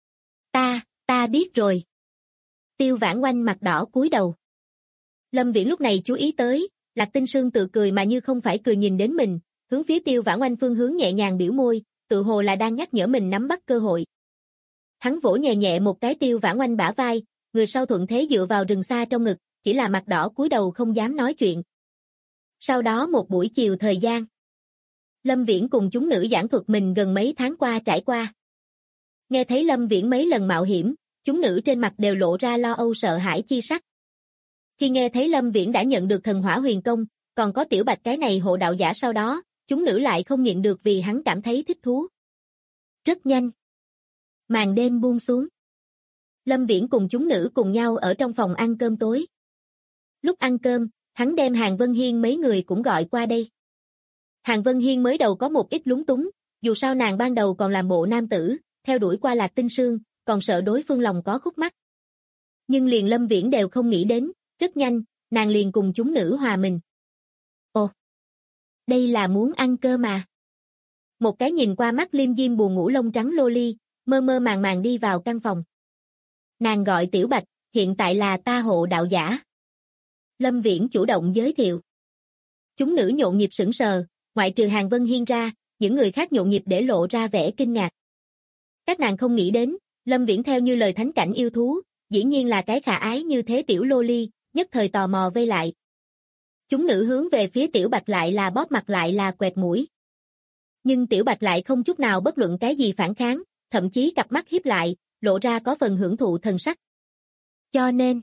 Ta biết rồi. Tiêu Vãn Oanh mặt đỏ cúi đầu. Lâm Viễn lúc này chú ý tới, Lạc Tinh Sương tự cười mà như không phải cười nhìn đến mình, hướng phía Tiêu Vãn Oanh phương hướng nhẹ nhàng biểu môi, tự hồ là đang nhắc nhở mình nắm bắt cơ hội. Hắn vỗ nhẹ nhẹ một cái Tiêu Vãn Oanh bả vai, người sau thuận thế dựa vào rừng xa trong ngực, chỉ là mặt đỏ cúi đầu không dám nói chuyện. Sau đó một buổi chiều thời gian, Lâm Viễn cùng chúng nữ giảng thuật mình gần mấy tháng qua trải qua. Nghe thấy Lâm Viễn mấy lần mạo hiểm, chúng nữ trên mặt đều lộ ra lo âu sợ hãi chi sắc. Khi nghe thấy Lâm Viễn đã nhận được thần hỏa huyền công, còn có Tiểu Bạch cái này hộ đạo giả sau đó, chúng nữ lại không nhịn được vì hắn cảm thấy thích thú. Rất nhanh. Màn đêm buông xuống. Lâm Viễn cùng chúng nữ cùng nhau ở trong phòng ăn cơm tối. Lúc ăn cơm, hắn đem Hàn Vân Hiên mấy người cũng gọi qua đây. Hàn Vân Hiên mới đầu có một ít lúng túng, dù sao nàng ban đầu còn làm bộ nam tử, theo đuổi qua Lạc Tinh Sương, còn sợ đối phương lòng có khúc mắc. Nhưng liền Lâm Viễn đều không nghĩ đến, rất nhanh, nàng liền cùng chúng nữ hòa mình. Ồ, đây là muốn ăn cơm mà. Một cái nhìn qua mắt liêm diêm buồn ngủ lông trắng lô ly, mơ mơ màng màng đi vào căn phòng. Nàng gọi Tiểu Bạch, hiện tại là ta hộ đạo giả. Lâm Viễn chủ động giới thiệu. Chúng nữ nhộn nhịp sững sờ, ngoại trừ Hàn Vân Hiên ra, những người khác nhộn nhịp để lộ ra vẻ kinh ngạc. Các nàng không nghĩ đến, Lâm Viễn theo như lời thánh cảnh yêu thú, dĩ nhiên là cái khả ái như thế tiểu lô ly, nhất thời tò mò vây lại. Chúng nữ hướng về phía Tiểu Bạch lại là bóp mặt lại là quẹt mũi. Nhưng Tiểu Bạch lại không chút nào bất luận cái gì phản kháng, thậm chí cặp mắt híp lại, lộ ra có phần hưởng thụ thần sắc. Cho nên,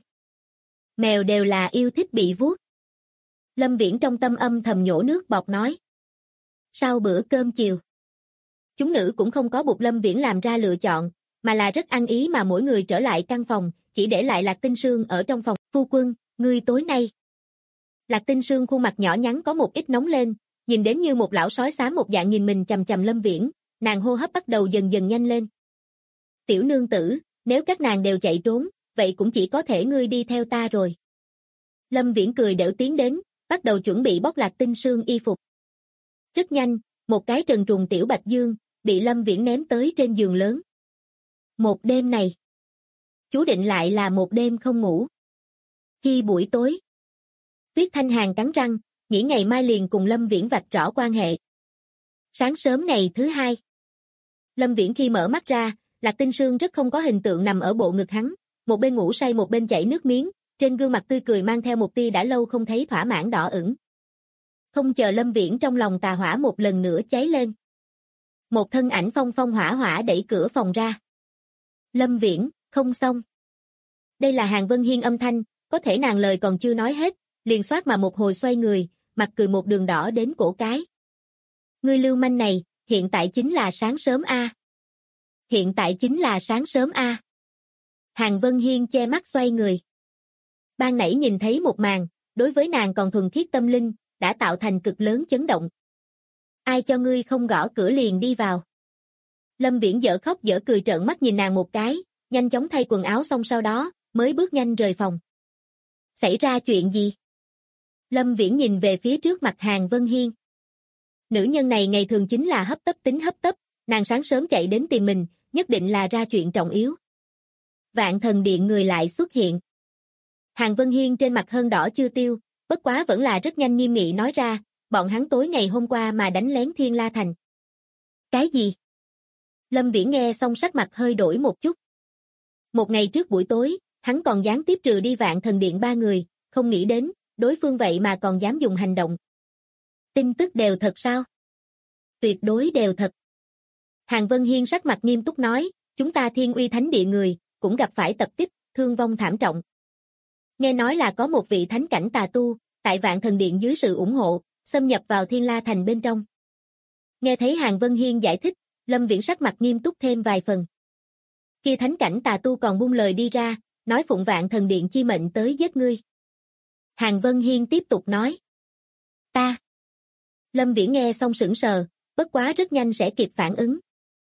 mèo đều là yêu thích bị vuốt. Lâm Viễn trong tâm âm thầm nhổ nước bọt nói. Sau bữa cơm chiều, chúng nữ cũng không có buộc Lâm Viễn làm ra lựa chọn, mà là rất ăn ý mà mỗi người trở lại căn phòng, chỉ để lại Lạc Tinh Sương ở trong phòng. Phu quân, ngươi tối nay. Lạc Tinh Sương khuôn mặt nhỏ nhắn có một ít nóng lên, nhìn đến như một lão sói xám một dạng nhìn mình chằm chằm Lâm Viễn, nàng hô hấp bắt đầu dần dần nhanh lên. Tiểu nương tử, nếu các nàng đều chạy trốn, vậy cũng chỉ có thể ngươi đi theo ta rồi. Lâm Viễn cười đểu tiến đến, bắt đầu chuẩn bị bóc Lạc Tinh Sương y phục. Rất nhanh, một cái trần truồng tiểu bạch dương, bị Lâm Viễn ném tới trên giường lớn. Một đêm này, chú định lại là một đêm không ngủ. Khi buổi tối, Tuyết Thanh Hàn cắn răng, nghĩ ngày mai liền cùng Lâm Viễn vạch rõ quan hệ. Sáng sớm ngày thứ hai, Lâm Viễn khi mở mắt ra, Lạc Tinh Sương rất không có hình tượng nằm ở bộ ngực hắn, một bên ngủ say một bên chảy nước miếng, trên gương mặt tươi cười mang theo một tia đã lâu không thấy thỏa mãn đỏ ửng. Không chờ Lâm Viễn trong lòng tà hỏa một lần nữa cháy lên. Một thân ảnh phong phong hỏa hỏa đẩy cửa phòng ra. Lâm Viễn, không xong. Đây là Hàn Vân Hiên âm thanh, có thể nàng lời còn chưa nói hết, liền xoát mà một hồi xoay người, mặt cười một đường đỏ đến cổ cái. Ngươi lưu manh này, hiện tại chính là sáng sớm a. Hiện tại chính là sáng sớm a. Hàn Vân Hiên che mắt xoay người. Ban nãy nhìn thấy một màn, đối với nàng còn thuần khiết tâm linh, đã tạo thành cực lớn chấn động. Ai cho ngươi không gõ cửa liền đi vào. Lâm Viễn dở khóc dở cười trợn mắt nhìn nàng một cái, nhanh chóng thay quần áo xong sau đó, mới bước nhanh rời phòng. Xảy ra chuyện gì? Lâm Viễn nhìn về phía trước mặt Hàn Vân Hiên. Nữ nhân này ngày thường chính là hấp tấp tính hấp tấp, nàng sáng sớm chạy đến tìm mình, nhất định là ra chuyện trọng yếu. Vạn Thần Điện người lại xuất hiện. Hàn Vân Hiên trên mặt hơn đỏ chưa tiêu, bất quá vẫn là rất nhanh nghiêm nghị nói ra, bọn hắn tối ngày hôm qua mà đánh lén Thiên La Thành. Cái gì? Lâm Viễn nghe xong sắc mặt hơi đổi một chút. Một ngày trước buổi tối, hắn còn gián tiếp trừ đi Vạn Thần Điện 3 người, không nghĩ đến, đối phương vậy mà còn dám dùng hành động. Tin tức đều thật sao? Tuyệt đối đều thật. Hàn Vân Hiên sắc mặt nghiêm túc nói, chúng ta Thiên Uy Thánh Địa người, cũng gặp phải tập kích, thương vong thảm trọng. Nghe nói là có một vị thánh cảnh tà tu, tại Vạn Thần Điện dưới sự ủng hộ, xâm nhập vào Thiên La Thành bên trong. Nghe thấy Hàn Vân Hiên giải thích, Lâm Viễn sắc mặt nghiêm túc thêm vài phần. Kia thánh cảnh tà tu còn buông lời đi ra, nói phụng Vạn Thần Điện chi mệnh tới giết ngươi. Hàn Vân Hiên tiếp tục nói. Ta. Lâm Viễn nghe xong sững sờ, bất quá rất nhanh sẽ kịp phản ứng.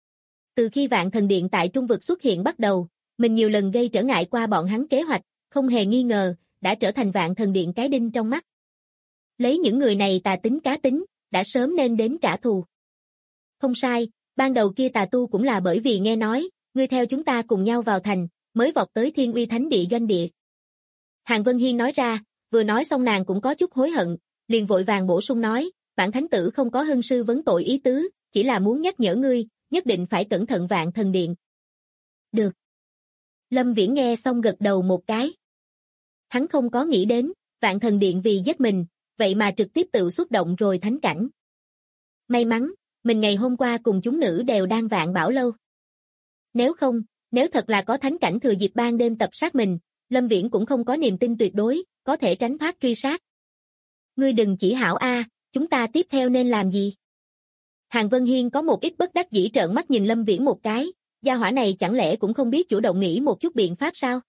Từ khi Vạn Thần Điện tại Trung vực xuất hiện bắt đầu, mình nhiều lần gây trở ngại qua bọn hắn kế hoạch, không hề nghi ngờ, đã trở thành Vạn Thần Điện cái đinh trong mắt. Lấy những người này tà tính cá tính, đã sớm nên đến trả thù. Không sai, ban đầu kia tà tu cũng là bởi vì nghe nói, ngươi theo chúng ta cùng nhau vào thành, mới vọt tới Thiên Uy Thánh Địa doanh địa. Hàn Vân Hiên nói ra, vừa nói xong nàng cũng có chút hối hận, liền vội vàng bổ sung nói, bản thánh tử không có hưng sư vấn tội ý tứ, chỉ là muốn nhắc nhở ngươi, nhất định phải cẩn thận Vạn Thần Điện. Được. Lâm Viễn nghe xong gật đầu một cái. Hắn không có nghĩ đến, Vạn Thần Điện vì giết mình, vậy mà trực tiếp tự xuất động rồi thánh cảnh. May mắn, mình ngày hôm qua cùng chúng nữ đều đang Vạn Bảo Lâu. Nếu không, nếu thật là có thánh cảnh thừa dịp ban đêm tập sát mình, Lâm Viễn cũng không có niềm tin tuyệt đối, có thể tránh thoát truy sát. Ngươi đừng chỉ hảo a, chúng ta tiếp theo nên làm gì? Hàn Vân Hiên có một ít bất đắc dĩ trợn mắt nhìn Lâm Viễn một cái, gia hỏa này chẳng lẽ cũng không biết chủ động nghĩ một chút biện pháp sao?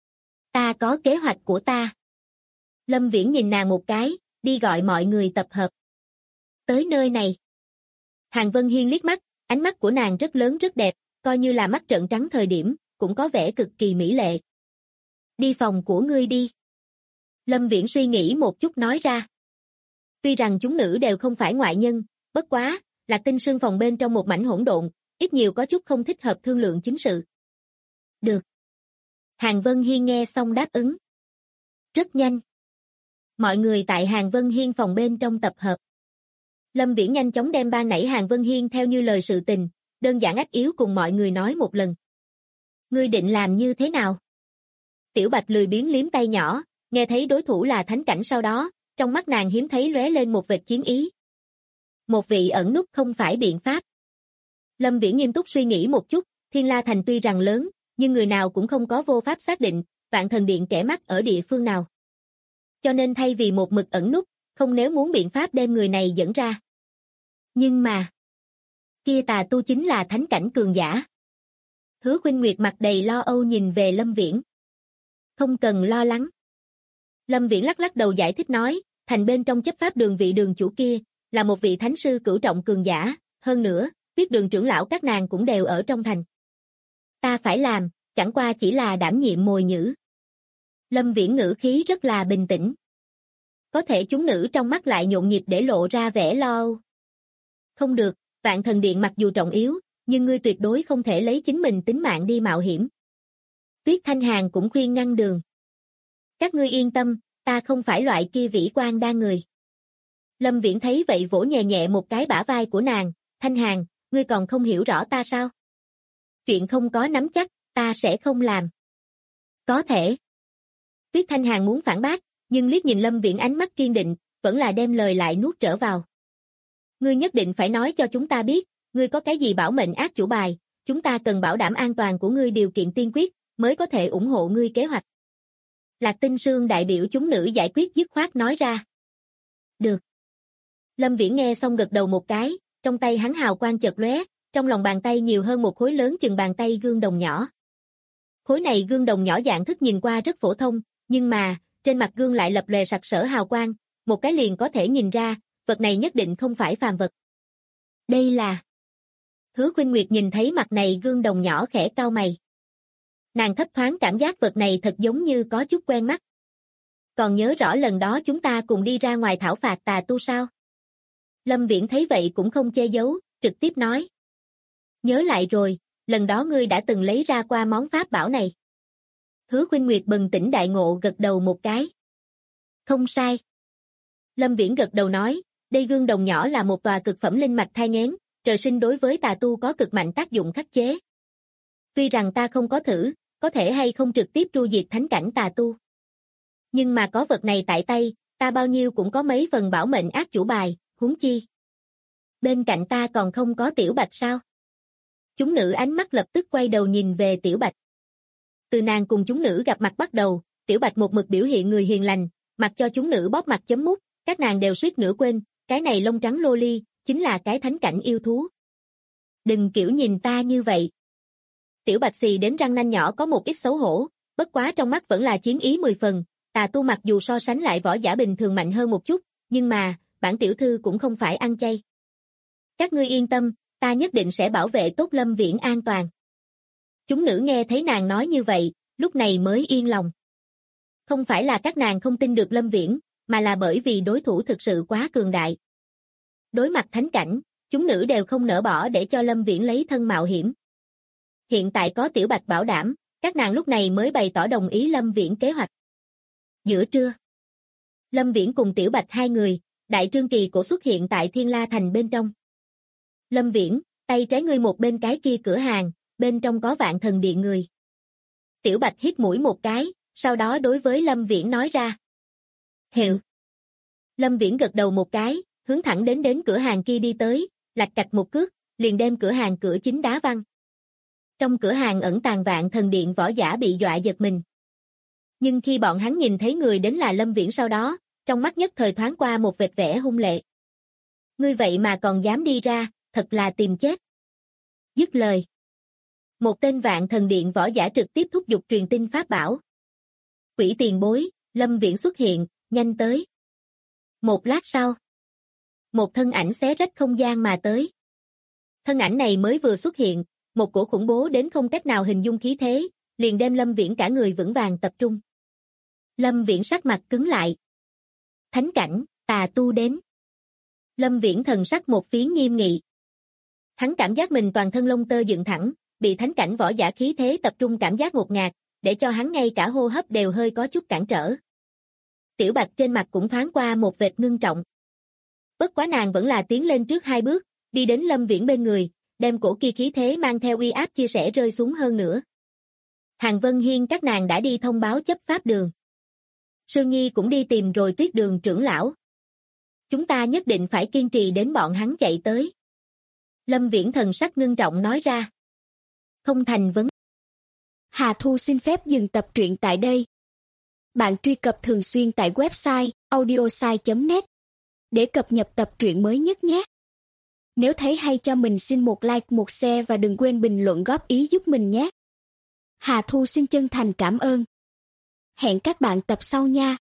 Ta có kế hoạch của ta. Lâm Viễn nhìn nàng một cái, đi gọi mọi người tập hợp. Tới nơi này. Hàn Vân Hiên liếc mắt, ánh mắt của nàng rất lớn rất đẹp, coi như là mắt trợn trắng thời điểm, cũng có vẻ cực kỳ mỹ lệ. Đi phòng của ngươi đi. Lâm Viễn suy nghĩ một chút nói ra. Tuy rằng chúng nữ đều không phải ngoại nhân, bất quá, Lạc Tinh Sương phòng bên trong một mảnh hỗn độn, ít nhiều có chút không thích hợp thương lượng chính sự. Được. Hàn Vân Hiên nghe xong đáp ứng. Rất nhanh. Mọi người tại Hàn Vân Hiên phòng bên trong tập hợp. Lâm Viễn nhanh chóng đem ban nãy Hàn Vân Hiên theo như lời sự tình, đơn giản ách yếu cùng mọi người nói một lần. Ngươi định làm như thế nào? Tiểu Bạch lười biếng liếm tay nhỏ, nghe thấy đối thủ là thánh cảnh sau đó, trong mắt nàng hiếm thấy lóe lên một vệt chiến ý. Một vị ẩn núp không phải biện pháp. Lâm Viễn nghiêm túc suy nghĩ một chút, Thiên La Thành tuy rằng lớn, nhưng người nào cũng không có vô pháp xác định, Vạn Thần Điện kẻ mắt ở địa phương nào. Cho nên thay vì một mực ẩn núp, không nếu muốn biện pháp đem người này dẫn ra. Nhưng mà, kia tà tu chính là thánh cảnh cường giả. Hứa Khuynh Nguyệt mặt đầy lo âu nhìn về Lâm Viễn. Không cần lo lắng. Lâm Viễn lắc lắc đầu giải thích nói, thành bên trong chấp pháp đường vị đường chủ kia, là một vị thánh sư cửu trọng cường giả, hơn nữa, biết đường trưởng lão các nàng cũng đều ở trong thành. Ta phải làm, chẳng qua chỉ là đảm nhiệm mồi nhử. Lâm Viễn ngữ khí rất là bình tĩnh. Có thể chúng nữ trong mắt lại nhộn nhịp để lộ ra vẻ lo âu. Không được, Vạn Thần Điện mặc dù trọng yếu, nhưng ngươi tuyệt đối không thể lấy chính mình tính mạng đi mạo hiểm. Tuyết Thanh Hàn cũng khuyên ngăn đường. Các ngươi yên tâm, ta không phải loại kia vĩ quan đa người. Lâm Viễn thấy vậy vỗ nhẹ nhẹ một cái bả vai của nàng, Thanh Hàn, ngươi còn không hiểu rõ ta sao? Chuyện không có nắm chắc, ta sẽ không làm. Có thể. Tuyết Thanh Hàn muốn phản bác, nhưng liếc nhìn Lâm Viễn ánh mắt kiên định, vẫn là đem lời lại nuốt trở vào. Ngươi nhất định phải nói cho chúng ta biết, ngươi có cái gì bảo mệnh ác chủ bài, chúng ta cần bảo đảm an toàn của ngươi điều kiện tiên quyết, mới có thể ủng hộ ngươi kế hoạch. Lạc Tinh Sương đại biểu chúng nữ giải quyết dứt khoát nói ra. Được. Lâm Viễn nghe xong gật đầu một cái, trong tay hắn hào quang chợt lóe, trong lòng bàn tay nhiều hơn một khối lớn chừng bàn tay gương đồng nhỏ. Khối này gương đồng nhỏ dạng thức nhìn qua rất phổ thông, nhưng mà, trên mặt gương lại lập lòe sặc sỡ hào quang, một cái liền có thể nhìn ra, vật này nhất định không phải phàm vật. Đây là Hứa Khuynh Nguyệt nhìn thấy mặt này gương đồng nhỏ khẽ cau mày. Nàng thấp thoáng cảm giác vật này thật giống như có chút quen mắt. Còn nhớ rõ lần đó chúng ta cùng đi ra ngoài thảo phạt tà tu sao? Lâm Viễn thấy vậy cũng không che giấu, trực tiếp nói. Nhớ lại rồi, lần đó ngươi đã từng lấy ra qua món pháp bảo này. Hứa Khuynh Nguyệt bừng tỉnh đại ngộ gật đầu một cái. Không sai. Lâm Viễn gật đầu nói, đây gương đồng nhỏ là một tòa cực phẩm linh mạch thai nghén, trời sinh đối với tà tu có cực mạnh tác dụng khắc chế. Tuy rằng ta không có thử, có thể hay không trực tiếp tru diệt thánh cảnh tà tu. Nhưng mà có vật này tại tay, ta bao nhiêu cũng có mấy phần bảo mệnh ác chủ bài, huống chi. Bên cạnh ta còn không có Tiểu Bạch sao? Chúng nữ ánh mắt lập tức quay đầu nhìn về Tiểu Bạch. Từ nàng cùng chúng nữ gặp mặt bắt đầu, Tiểu Bạch một mực biểu hiện người hiền lành, mặc cho chúng nữ bóp mặt chấm mút, các nàng đều suýt nữa quên, cái này lông trắng lô ly, chính là cái thánh cảnh yêu thú. Đừng kiểu nhìn ta như vậy. Tiểu Bạch xì đến răng nanh nhỏ có một ít xấu hổ, bất quá trong mắt vẫn là chiến ý 10 phần, tà tu mặc dù so sánh lại võ giả bình thường mạnh hơn một chút, nhưng mà, bản tiểu thư cũng không phải ăn chay. Các ngươi yên tâm, ta nhất định sẽ bảo vệ tốt Lâm Viễn an toàn. Chúng nữ nghe thấy nàng nói như vậy, lúc này mới yên lòng. Không phải là các nàng không tin được Lâm Viễn, mà là bởi vì đối thủ thực sự quá cường đại. Đối mặt thánh cảnh, chúng nữ đều không nỡ bỏ để cho Lâm Viễn lấy thân mạo hiểm. Hiện tại có Tiểu Bạch bảo đảm, các nàng lúc này mới bày tỏ đồng ý Lâm Viễn kế hoạch. Giữa trưa, Lâm Viễn cùng Tiểu Bạch hai người, đại trương kỳ cổ xuất hiện tại Thiên La Thành bên trong. Lâm Viễn, tay trái ngươi một bên cái kia cửa hàng, bên trong có Vạn Thần Điện người. Tiểu Bạch hít mũi một cái, sau đó đối với Lâm Viễn nói ra. Hiệu. Lâm Viễn gật đầu một cái, hướng thẳng đến cửa hàng kia đi tới, lạch cạch một cước, liền đem cửa hàng cửa chính đá văng. Trong cửa hàng ẩn tàng Vạn Thần Điện võ giả bị dọa giật mình. Nhưng khi bọn hắn nhìn thấy người đến là Lâm Viễn sau đó, trong mắt nhất thời thoáng qua một vệt vẻ hung lệ. Ngươi vậy mà còn dám đi ra, thật là tìm chết. Dứt lời. Một tên Vạn Thần Điện võ giả trực tiếp thúc giục truyền tin pháp bảo. Quỷ tiền bối, Lâm Viễn xuất hiện, nhanh tới. Một lát sau, một thân ảnh xé rách không gian mà tới. Thân ảnh này mới vừa xuất hiện, một cổ khủng bố đến không cách nào hình dung khí thế, liền đem Lâm Viễn cả người vững vàng tập trung. Lâm Viễn sắc mặt cứng lại. Thánh cảnh, tà tu đến. Lâm Viễn thần sắc một phiến nghiêm nghị. Hắn cảm giác mình toàn thân lông tơ dựng thẳng, bị thánh cảnh võ giả khí thế tập trung cảm giác ngột ngạt, để cho hắn ngay cả hô hấp đều hơi có chút cản trở. Tiểu Bạch trên mặt cũng thoáng qua một vệt ngưng trọng. Bất quá nàng vẫn là tiến lên trước hai bước, đi đến Lâm Viễn bên người, đem cổ kia khí thế mang theo uy áp chia sẻ rơi xuống hơn nữa. Hàng Vân Hiên các nàng đã đi thông báo chấp pháp đường. Sương Nhi cũng đi tìm rồi Tuyết Đường trưởng lão. Chúng ta nhất định phải kiên trì đến bọn hắn chạy tới. Lâm Viễn thần sắc ngưng trọng nói ra. Không thành vấn. Hà Thu xin phép dừng tập truyện tại đây. Bạn truy cập thường xuyên tại website audiosai.net để cập nhật tập truyện mới nhất nhé. Nếu thấy hay cho mình xin một like, một share và đừng quên bình luận góp ý giúp mình nhé. Hà Thu xin chân thành cảm ơn. Hẹn các bạn tập sau nha.